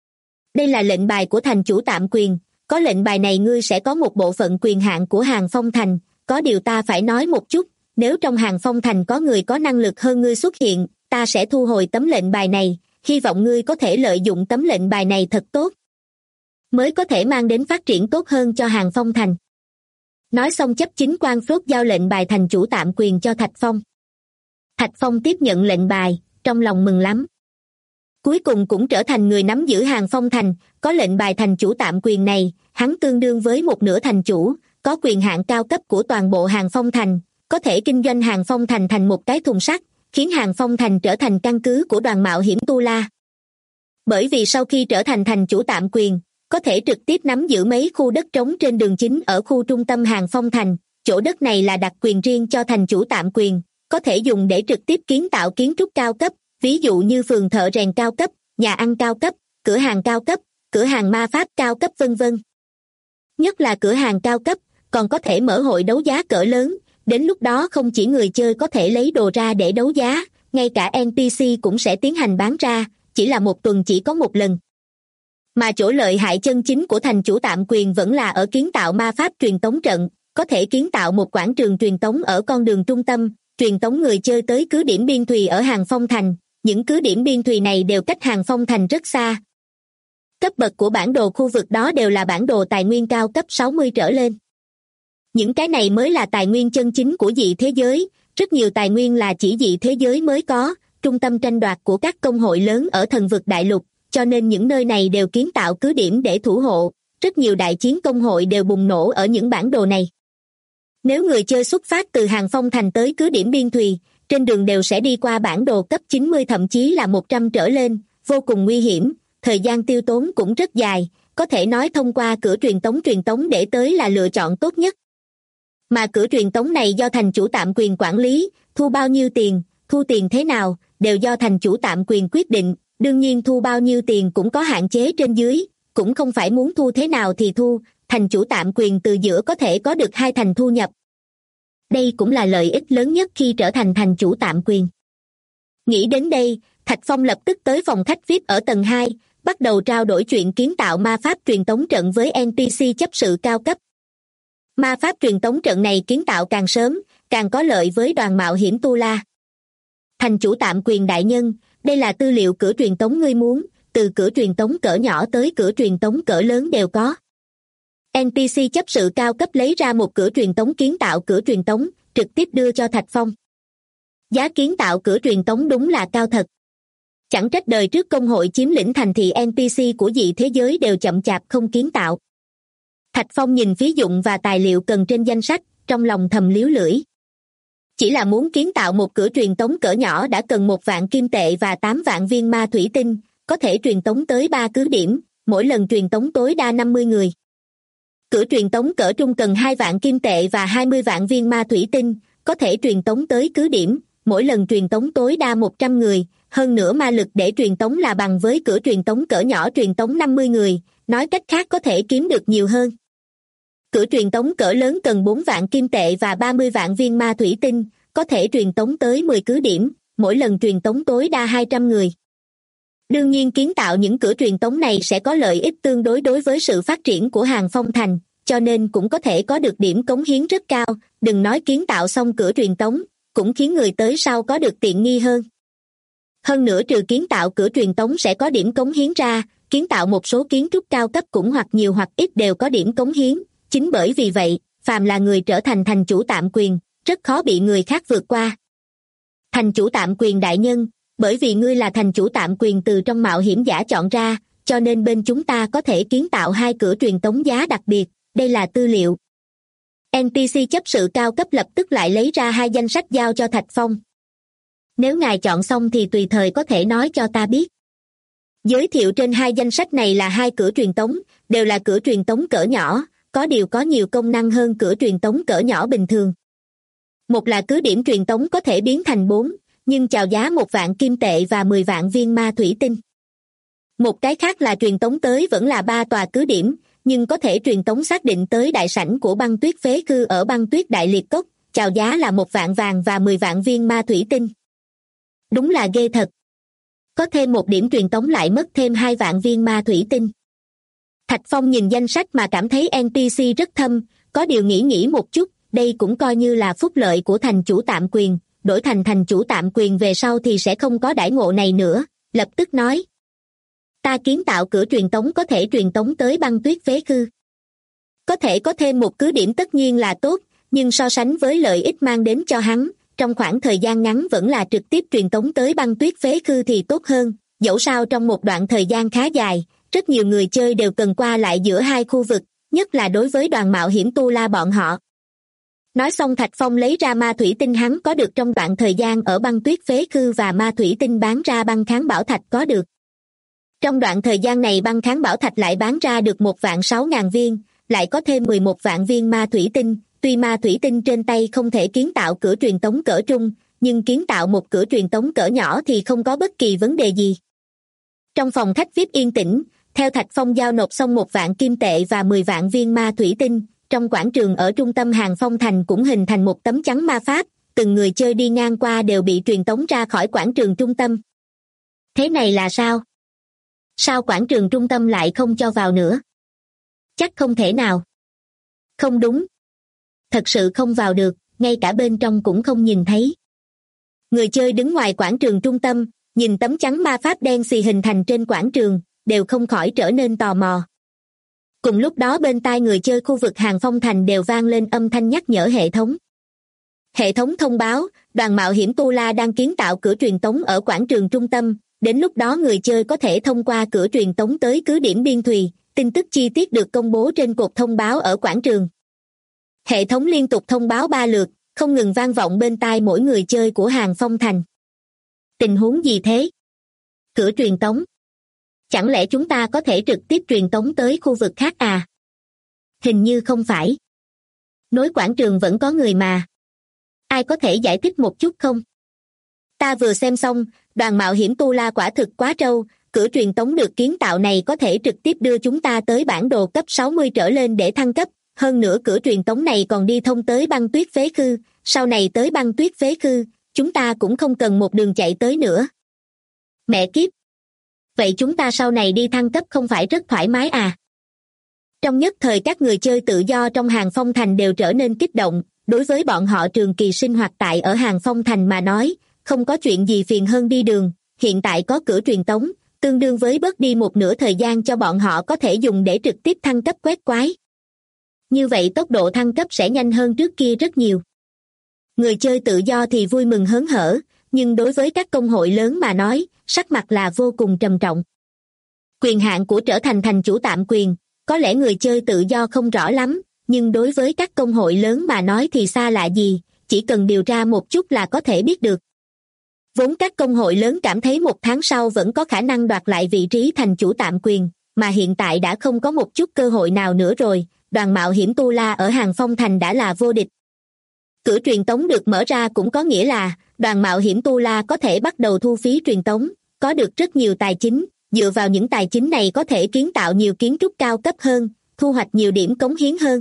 Đây là lệnh bài của thành chủ tạm quyền, có lệnh bài này ngươi sẽ có một bộ phận quyền hạn của Hàng Phong Thành, có điều ta phải nói một chút, nếu trong Hàng Phong Thành có người có năng lực hơn ngươi xuất hiện, ta sẽ thu hồi tấm lệnh bài này, hy vọng ngươi có thể lợi dụng tấm lệnh bài này thật tốt, mới có thể mang đến phát triển tốt hơn cho Hàng Phong Thành. Nói xong chấp chính quan Phốt giao lệnh bài thành chủ tạm quyền cho Thạch Phong. Thạch Phong tiếp nhận lệnh bài, trong lòng mừng lắm. Cuối cùng cũng trở thành người nắm giữ Hàng Phong Thành, có lệnh bài thành chủ tạm quyền này, hắn tương đương với một nửa thành chủ, có quyền hạn cao cấp của toàn bộ Hàng Phong Thành, có thể kinh doanh Hàng Phong Thành thành một cái thùng sắt, khiến Hàng Phong Thành trở thành căn cứ của đoàn mạo hiểm Tu La. Bởi vì sau khi trở thành thành chủ tạm quyền, có thể trực tiếp nắm giữ mấy khu đất trống trên đường chính ở khu trung tâm Hàng Phong Thành, chỗ đất này là đặc quyền riêng cho thành chủ tạm quyền, có thể dùng để trực tiếp kiến tạo kiến trúc cao cấp, ví dụ như phường thợ rèn cao cấp, nhà ăn cao cấp, cửa hàng cao cấp, cửa hàng ma pháp cao cấp vân vân. Nhất là cửa hàng cao cấp, còn có thể mở hội đấu giá cỡ lớn, đến lúc đó không chỉ người chơi có thể lấy đồ ra để đấu giá, ngay cả NPC cũng sẽ tiến hành bán ra, chỉ là một tuần chỉ có một lần. Mà chỗ lợi hại chân chính của thành chủ tạm quyền vẫn là ở kiến tạo ma pháp truyền tống trận, có thể kiến tạo một quảng trường truyền tống ở con đường trung tâm, truyền tống người chơi tới cứ điểm biên thùy ở Hàng Phong Thành, những cứ điểm biên thùy này đều cách Hàng Phong Thành rất xa. Cấp bậc của bản đồ khu vực đó đều là bản đồ tài nguyên cao cấp 60 trở lên. Những cái này mới là tài nguyên chân chính của dị thế giới, rất nhiều tài nguyên là chỉ dị thế giới mới có, trung tâm tranh đoạt của các công hội lớn ở thần vực đại lục, cho nên những nơi này đều kiến tạo cứ điểm để thủ hộ, rất nhiều đại chiến công hội đều bùng nổ ở những bản đồ này. Nếu người chơi xuất phát từ Hàng Phong Thành tới cứ điểm Biên Thùy, trên đường đều sẽ đi qua bản đồ cấp 90 thậm chí là 100 trở lên, vô cùng nguy hiểm, thời gian tiêu tốn cũng rất dài, có thể nói thông qua cửa truyền tống để tới là lựa chọn tốt nhất. Mà cửa truyền tống này do thành chủ tạm quyền quản lý, thu bao nhiêu tiền, thu tiền thế nào, đều do thành chủ tạm quyền quyết định, đương nhiên thu bao nhiêu tiền cũng có hạn chế trên dưới, cũng không phải muốn thu thế nào thì thu, thành chủ tạm quyền từ giữa có thể có được 2 thành thu nhập. Đây cũng là lợi ích lớn nhất khi trở thành thành chủ tạm quyền. Nghĩ đến đây, Thạch Phong lập tức tới phòng khách VIP ở tầng 2, bắt đầu trao đổi chuyện kiến tạo ma pháp truyền tống trận với NPC chấp sự cao cấp. Ma pháp truyền tống trận này kiến tạo càng sớm, càng có lợi với đoàn mạo hiểm Tu La. Thành chủ tạm quyền đại nhân, đây là tư liệu cửa truyền tống ngươi muốn, từ cửa truyền tống cỡ nhỏ tới cửa truyền tống cỡ lớn đều có. NPC chấp sự cao cấp lấy ra một cửa truyền tống kiến tạo cửa truyền tống, trực tiếp đưa cho Thạch Phong. Giá kiến tạo cửa truyền tống đúng là cao thật. Chẳng trách đời trước công hội chiếm lĩnh thành thị NPC của dị thế giới đều chậm chạp không kiến tạo. Thạch Phong nhìn phí dụng và tài liệu cần trên danh sách, trong lòng thầm líu lưỡi. Chỉ là muốn kiến tạo một cửa truyền tống cỡ nhỏ đã cần 1 vạn kim tệ và 8 vạn viên ma thủy tinh, có thể truyền tống tới 3 cứ điểm, mỗi lần truyền tống tối đa 50 người. Cửa truyền tống cỡ trung cần 2 vạn kim tệ và 20 vạn viên ma thủy tinh, có thể truyền tống tới cứ điểm, mỗi lần truyền tống tối đa 100 người, hơn nữa ma lực để truyền tống là bằng với cửa truyền tống cỡ nhỏ truyền tống 50 người, nói cách khác có thể kiếm được nhiều hơn. Cửa truyền tống cỡ lớn cần 4 vạn kim tệ và 30 vạn viên ma thủy tinh, có thể truyền tống tới 10 cứ điểm, mỗi lần truyền tống tối đa 200 người. Đương nhiên kiến tạo những cửa truyền tống này sẽ có lợi ích tương đối với sự phát triển của Hàng Phong Thành, cho nên cũng có thể có được điểm cống hiến rất cao, đừng nói kiến tạo xong cửa truyền tống, cũng khiến người tới sau có được tiện nghi hơn. Hơn nữa trừ kiến tạo cửa truyền tống sẽ có điểm cống hiến ra, kiến tạo một số kiến trúc cao cấp cũng hoặc nhiều hoặc ít đều có điểm cống hiến, chính bởi vì vậy, phàm là người trở thành thành chủ tạm quyền, rất khó bị người khác vượt qua. Thành chủ tạm quyền đại nhân, bởi vì ngươi là thành chủ tạm quyền từ trong mạo hiểm giả chọn ra, cho nên bên chúng ta có thể kiến tạo 2 cửa truyền tống giá đặc biệt, đây là tư liệu. NPC chấp sự cao cấp lập tức lại lấy ra 2 danh sách giao cho Thạch Phong. Nếu ngài chọn xong thì tùy thời có thể nói cho ta biết. Giới thiệu trên 2 danh sách này là 2 cửa truyền tống, đều là cửa truyền tống cỡ nhỏ, có điều có nhiều công năng hơn cửa truyền tống cỡ nhỏ bình thường. Một là cứ điểm truyền tống có thể biến thành 4, nhưng chào giá 1 vạn kim tệ và 10 vạn viên ma thủy tinh. Một cái khác là truyền tống tới vẫn là 3 tòa cứ điểm, nhưng có thể truyền tống xác định tới đại sảnh của băng tuyết phế khư ở băng tuyết đại liệt cốc, chào giá là 1 vạn vàng và 10 vạn viên ma thủy tinh. Đúng là ghê thật. Có thêm 1 điểm truyền tống lại mất thêm 2 vạn viên ma thủy tinh. Thạch Phong nhìn danh sách mà cảm thấy NPC rất thâm, có điều nghĩ một chút, đây cũng coi như là phúc lợi của thành chủ tạm quyền, đổi thành thành chủ tạm quyền về sau thì sẽ không có đãi ngộ này nữa, lập tức nói. Ta kiến tạo cửa truyền tống có thể truyền tống tới băng tuyết phế khư. Có thể có thêm 1 cứ điểm tất nhiên là tốt, nhưng so sánh với lợi ích mang đến cho hắn, trong khoảng thời gian ngắn vẫn là trực tiếp truyền tống tới băng tuyết phế khư thì tốt hơn, dẫu sao trong một đoạn thời gian khá dài, rất nhiều người chơi đều cần qua lại giữa 2 khu vực, nhất là đối với đoàn mạo hiểm Tu La bọn họ. Nói xong Thạch Phong lấy ra ma thủy tinh hắn có được trong đoạn thời gian ở băng tuyết phế khư và ma thủy tinh bán ra băng kháng bảo thạch có được. Trong đoạn thời gian này băng kháng bảo thạch lại bán ra được 1.600.000 viên, lại có thêm 11 vạn viên ma thủy tinh, tuy ma thủy tinh trên tay không thể kiến tạo cửa truyền tống cỡ trung, nhưng kiến tạo một cửa truyền tống cỡ nhỏ thì không có bất kỳ vấn đề gì. Trong phòng khách VIP yên tĩnh, theo Thạch Phong giao nộp xong 1 vạn kim tệ và 10 vạn viên ma thủy tinh, trong quảng trường ở trung tâm Hàng Phong Thành cũng hình thành một tấm chắn ma pháp, từng người chơi đi ngang qua đều bị truyền tống ra khỏi quảng trường trung tâm. Thế này là sao? Sao quảng trường trung tâm lại không cho vào nữa? Chắc không thể nào. Không đúng. Thật sự không vào được, ngay cả bên trong cũng không nhìn thấy. Người chơi đứng ngoài quảng trường trung tâm, nhìn tấm chắn ma pháp đen xì hình thành trên quảng trường, đều không khỏi trở nên tò mò. Cùng lúc đó bên tai người chơi khu vực Hàng Phong Thành đều vang lên âm thanh nhắc nhở hệ thống. Hệ thống thông báo, đoàn mạo hiểm Tu La đang kiến tạo cửa truyền tống ở quảng trường trung tâm, đến lúc đó người chơi có thể thông qua cửa truyền tống tới cứ điểm Biên Thùy, tin tức chi tiết được công bố trên cột thông báo ở quảng trường. Hệ thống liên tục thông báo 3 lượt, không ngừng vang vọng bên tai mỗi người chơi của Hàng Phong Thành. Tình huống gì thế? Cửa truyền tống. Chẳng lẽ chúng ta có thể trực tiếp truyền tống tới khu vực khác à? Hình như không phải. Nối quảng trường vẫn có người mà. Ai có thể giải thích một chút không? Ta vừa xem xong, đoàn mạo hiểm Tu La quả thực quá trâu, cửa truyền tống được kiến tạo này có thể trực tiếp đưa chúng ta tới bản đồ cấp 60 trở lên để thăng cấp, hơn nữa cửa truyền tống này còn đi thông tới băng tuyết phế khư, sau này tới băng tuyết phế khư, chúng ta cũng không cần một đường chạy tới nữa. Mẹ kiếp! Vậy chúng ta sau này đi thăng cấp không phải rất thoải mái à? Trong nhất thời các người chơi tự do trong Hàng Phong Thành đều trở nên kích động, đối với bọn họ trường kỳ sinh hoạt tại ở Hàng Phong Thành mà nói, không có chuyện gì phiền hơn đi đường, hiện tại có cửa truyền tống, tương đương với bớt đi một nửa thời gian cho bọn họ có thể dùng để trực tiếp thăng cấp quét quái. Như vậy tốc độ thăng cấp sẽ nhanh hơn trước kia rất nhiều. Người chơi tự do thì vui mừng hớn hở, nhưng đối với các công hội lớn mà nói, sắc mặt là vô cùng trầm trọng. Quyền hạn của trở thành thành chủ tạm quyền, có lẽ người chơi tự do không rõ lắm, nhưng đối với các công hội lớn mà nói thì xa lạ gì, chỉ cần điều tra một chút là có thể biết được. Vốn các công hội lớn cảm thấy 1 tháng sau vẫn có khả năng đoạt lại vị trí thành chủ tạm quyền, mà hiện tại đã không có một chút cơ hội nào nữa rồi, đoàn mạo hiểm Tu La ở Hàng Phong Thành đã là vô địch. Cửa truyền tống được mở ra cũng có nghĩa là, đoàn mạo hiểm Tu La có thể bắt đầu thu phí truyền tống, có được rất nhiều tài chính, dựa vào những tài chính này có thể kiến tạo nhiều kiến trúc cao cấp hơn, thu hoạch nhiều điểm cống hiến hơn.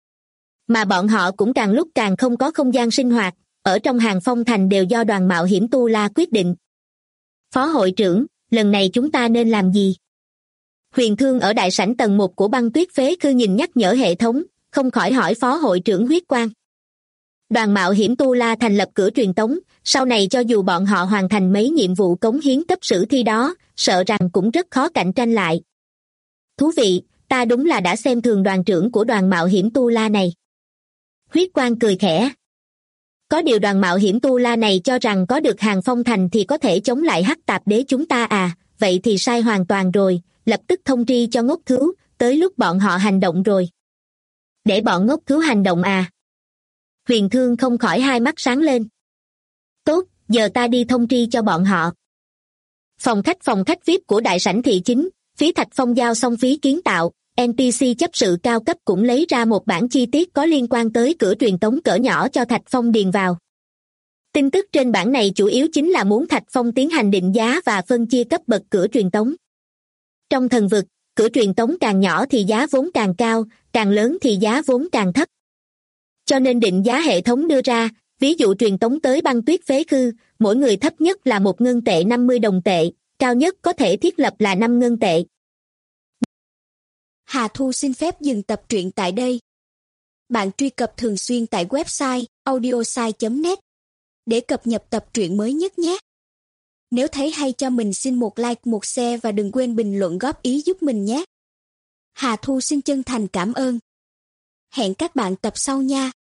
Mà bọn họ cũng càng lúc càng không có không gian sinh hoạt, ở trong Hàng Phong Thành đều do đoàn mạo hiểm Tu La quyết định. Phó hội trưởng, lần này chúng ta nên làm gì? Huyền Thương ở đại sảnh tầng 1 của băng tuyết phế khư nhìn nhắc nhở hệ thống, không khỏi hỏi phó hội trưởng Huyết Quang. Đoàn mạo hiểm Tu La thành lập cửa truyền tống, sau này cho dù bọn họ hoàn thành mấy nhiệm vụ cống hiến cấp sử thi đó, sợ rằng cũng rất khó cạnh tranh lại. Thú vị, ta đúng là đã xem thường đoàn trưởng của đoàn mạo hiểm Tu La này. Huyết Quang cười khẽ. Có điều đoàn mạo hiểm Tu La này cho rằng có được Hàng Phong Thành thì có thể chống lại Hắc Tạp Đế chúng ta à, vậy thì sai hoàn toàn rồi, lập tức thông tri cho ngốc thú, tới lúc bọn họ hành động rồi. Để bọn ngốc thú hành động à? Huyền Thương không khỏi hai mắt sáng lên. Tốt, giờ ta đi thông tri cho bọn họ. Phòng khách VIP của đại sảnh thị chính, phí Thạch Phong giao xong phí kiến tạo, NPC chấp sự cao cấp cũng lấy ra một bản chi tiết có liên quan tới cửa truyền tống cỡ nhỏ cho Thạch Phong điền vào. Tin tức trên bản này chủ yếu chính là muốn Thạch Phong tiến hành định giá và phân chia cấp bậc cửa truyền tống. Trong thần vực, cửa truyền tống càng nhỏ thì giá vốn càng cao, càng lớn thì giá vốn càng thấp. Cho nên định giá hệ thống đưa ra, ví dụ truyền tống tới băng tuyết phế khư, mỗi người thấp nhất là 1 ngân tệ 50 đồng tệ, cao nhất có thể thiết lập là 5 ngân tệ. Hà Thu xin phép dừng tập truyện tại đây. Bạn truy cập thường xuyên tại website audiosai.net để cập nhật tập truyện mới nhất nhé. Nếu thấy hay cho mình xin một like, một share và đừng quên bình luận góp ý giúp mình nhé. Hà Thu xin chân thành cảm ơn. Hẹn các bạn tập sau nha.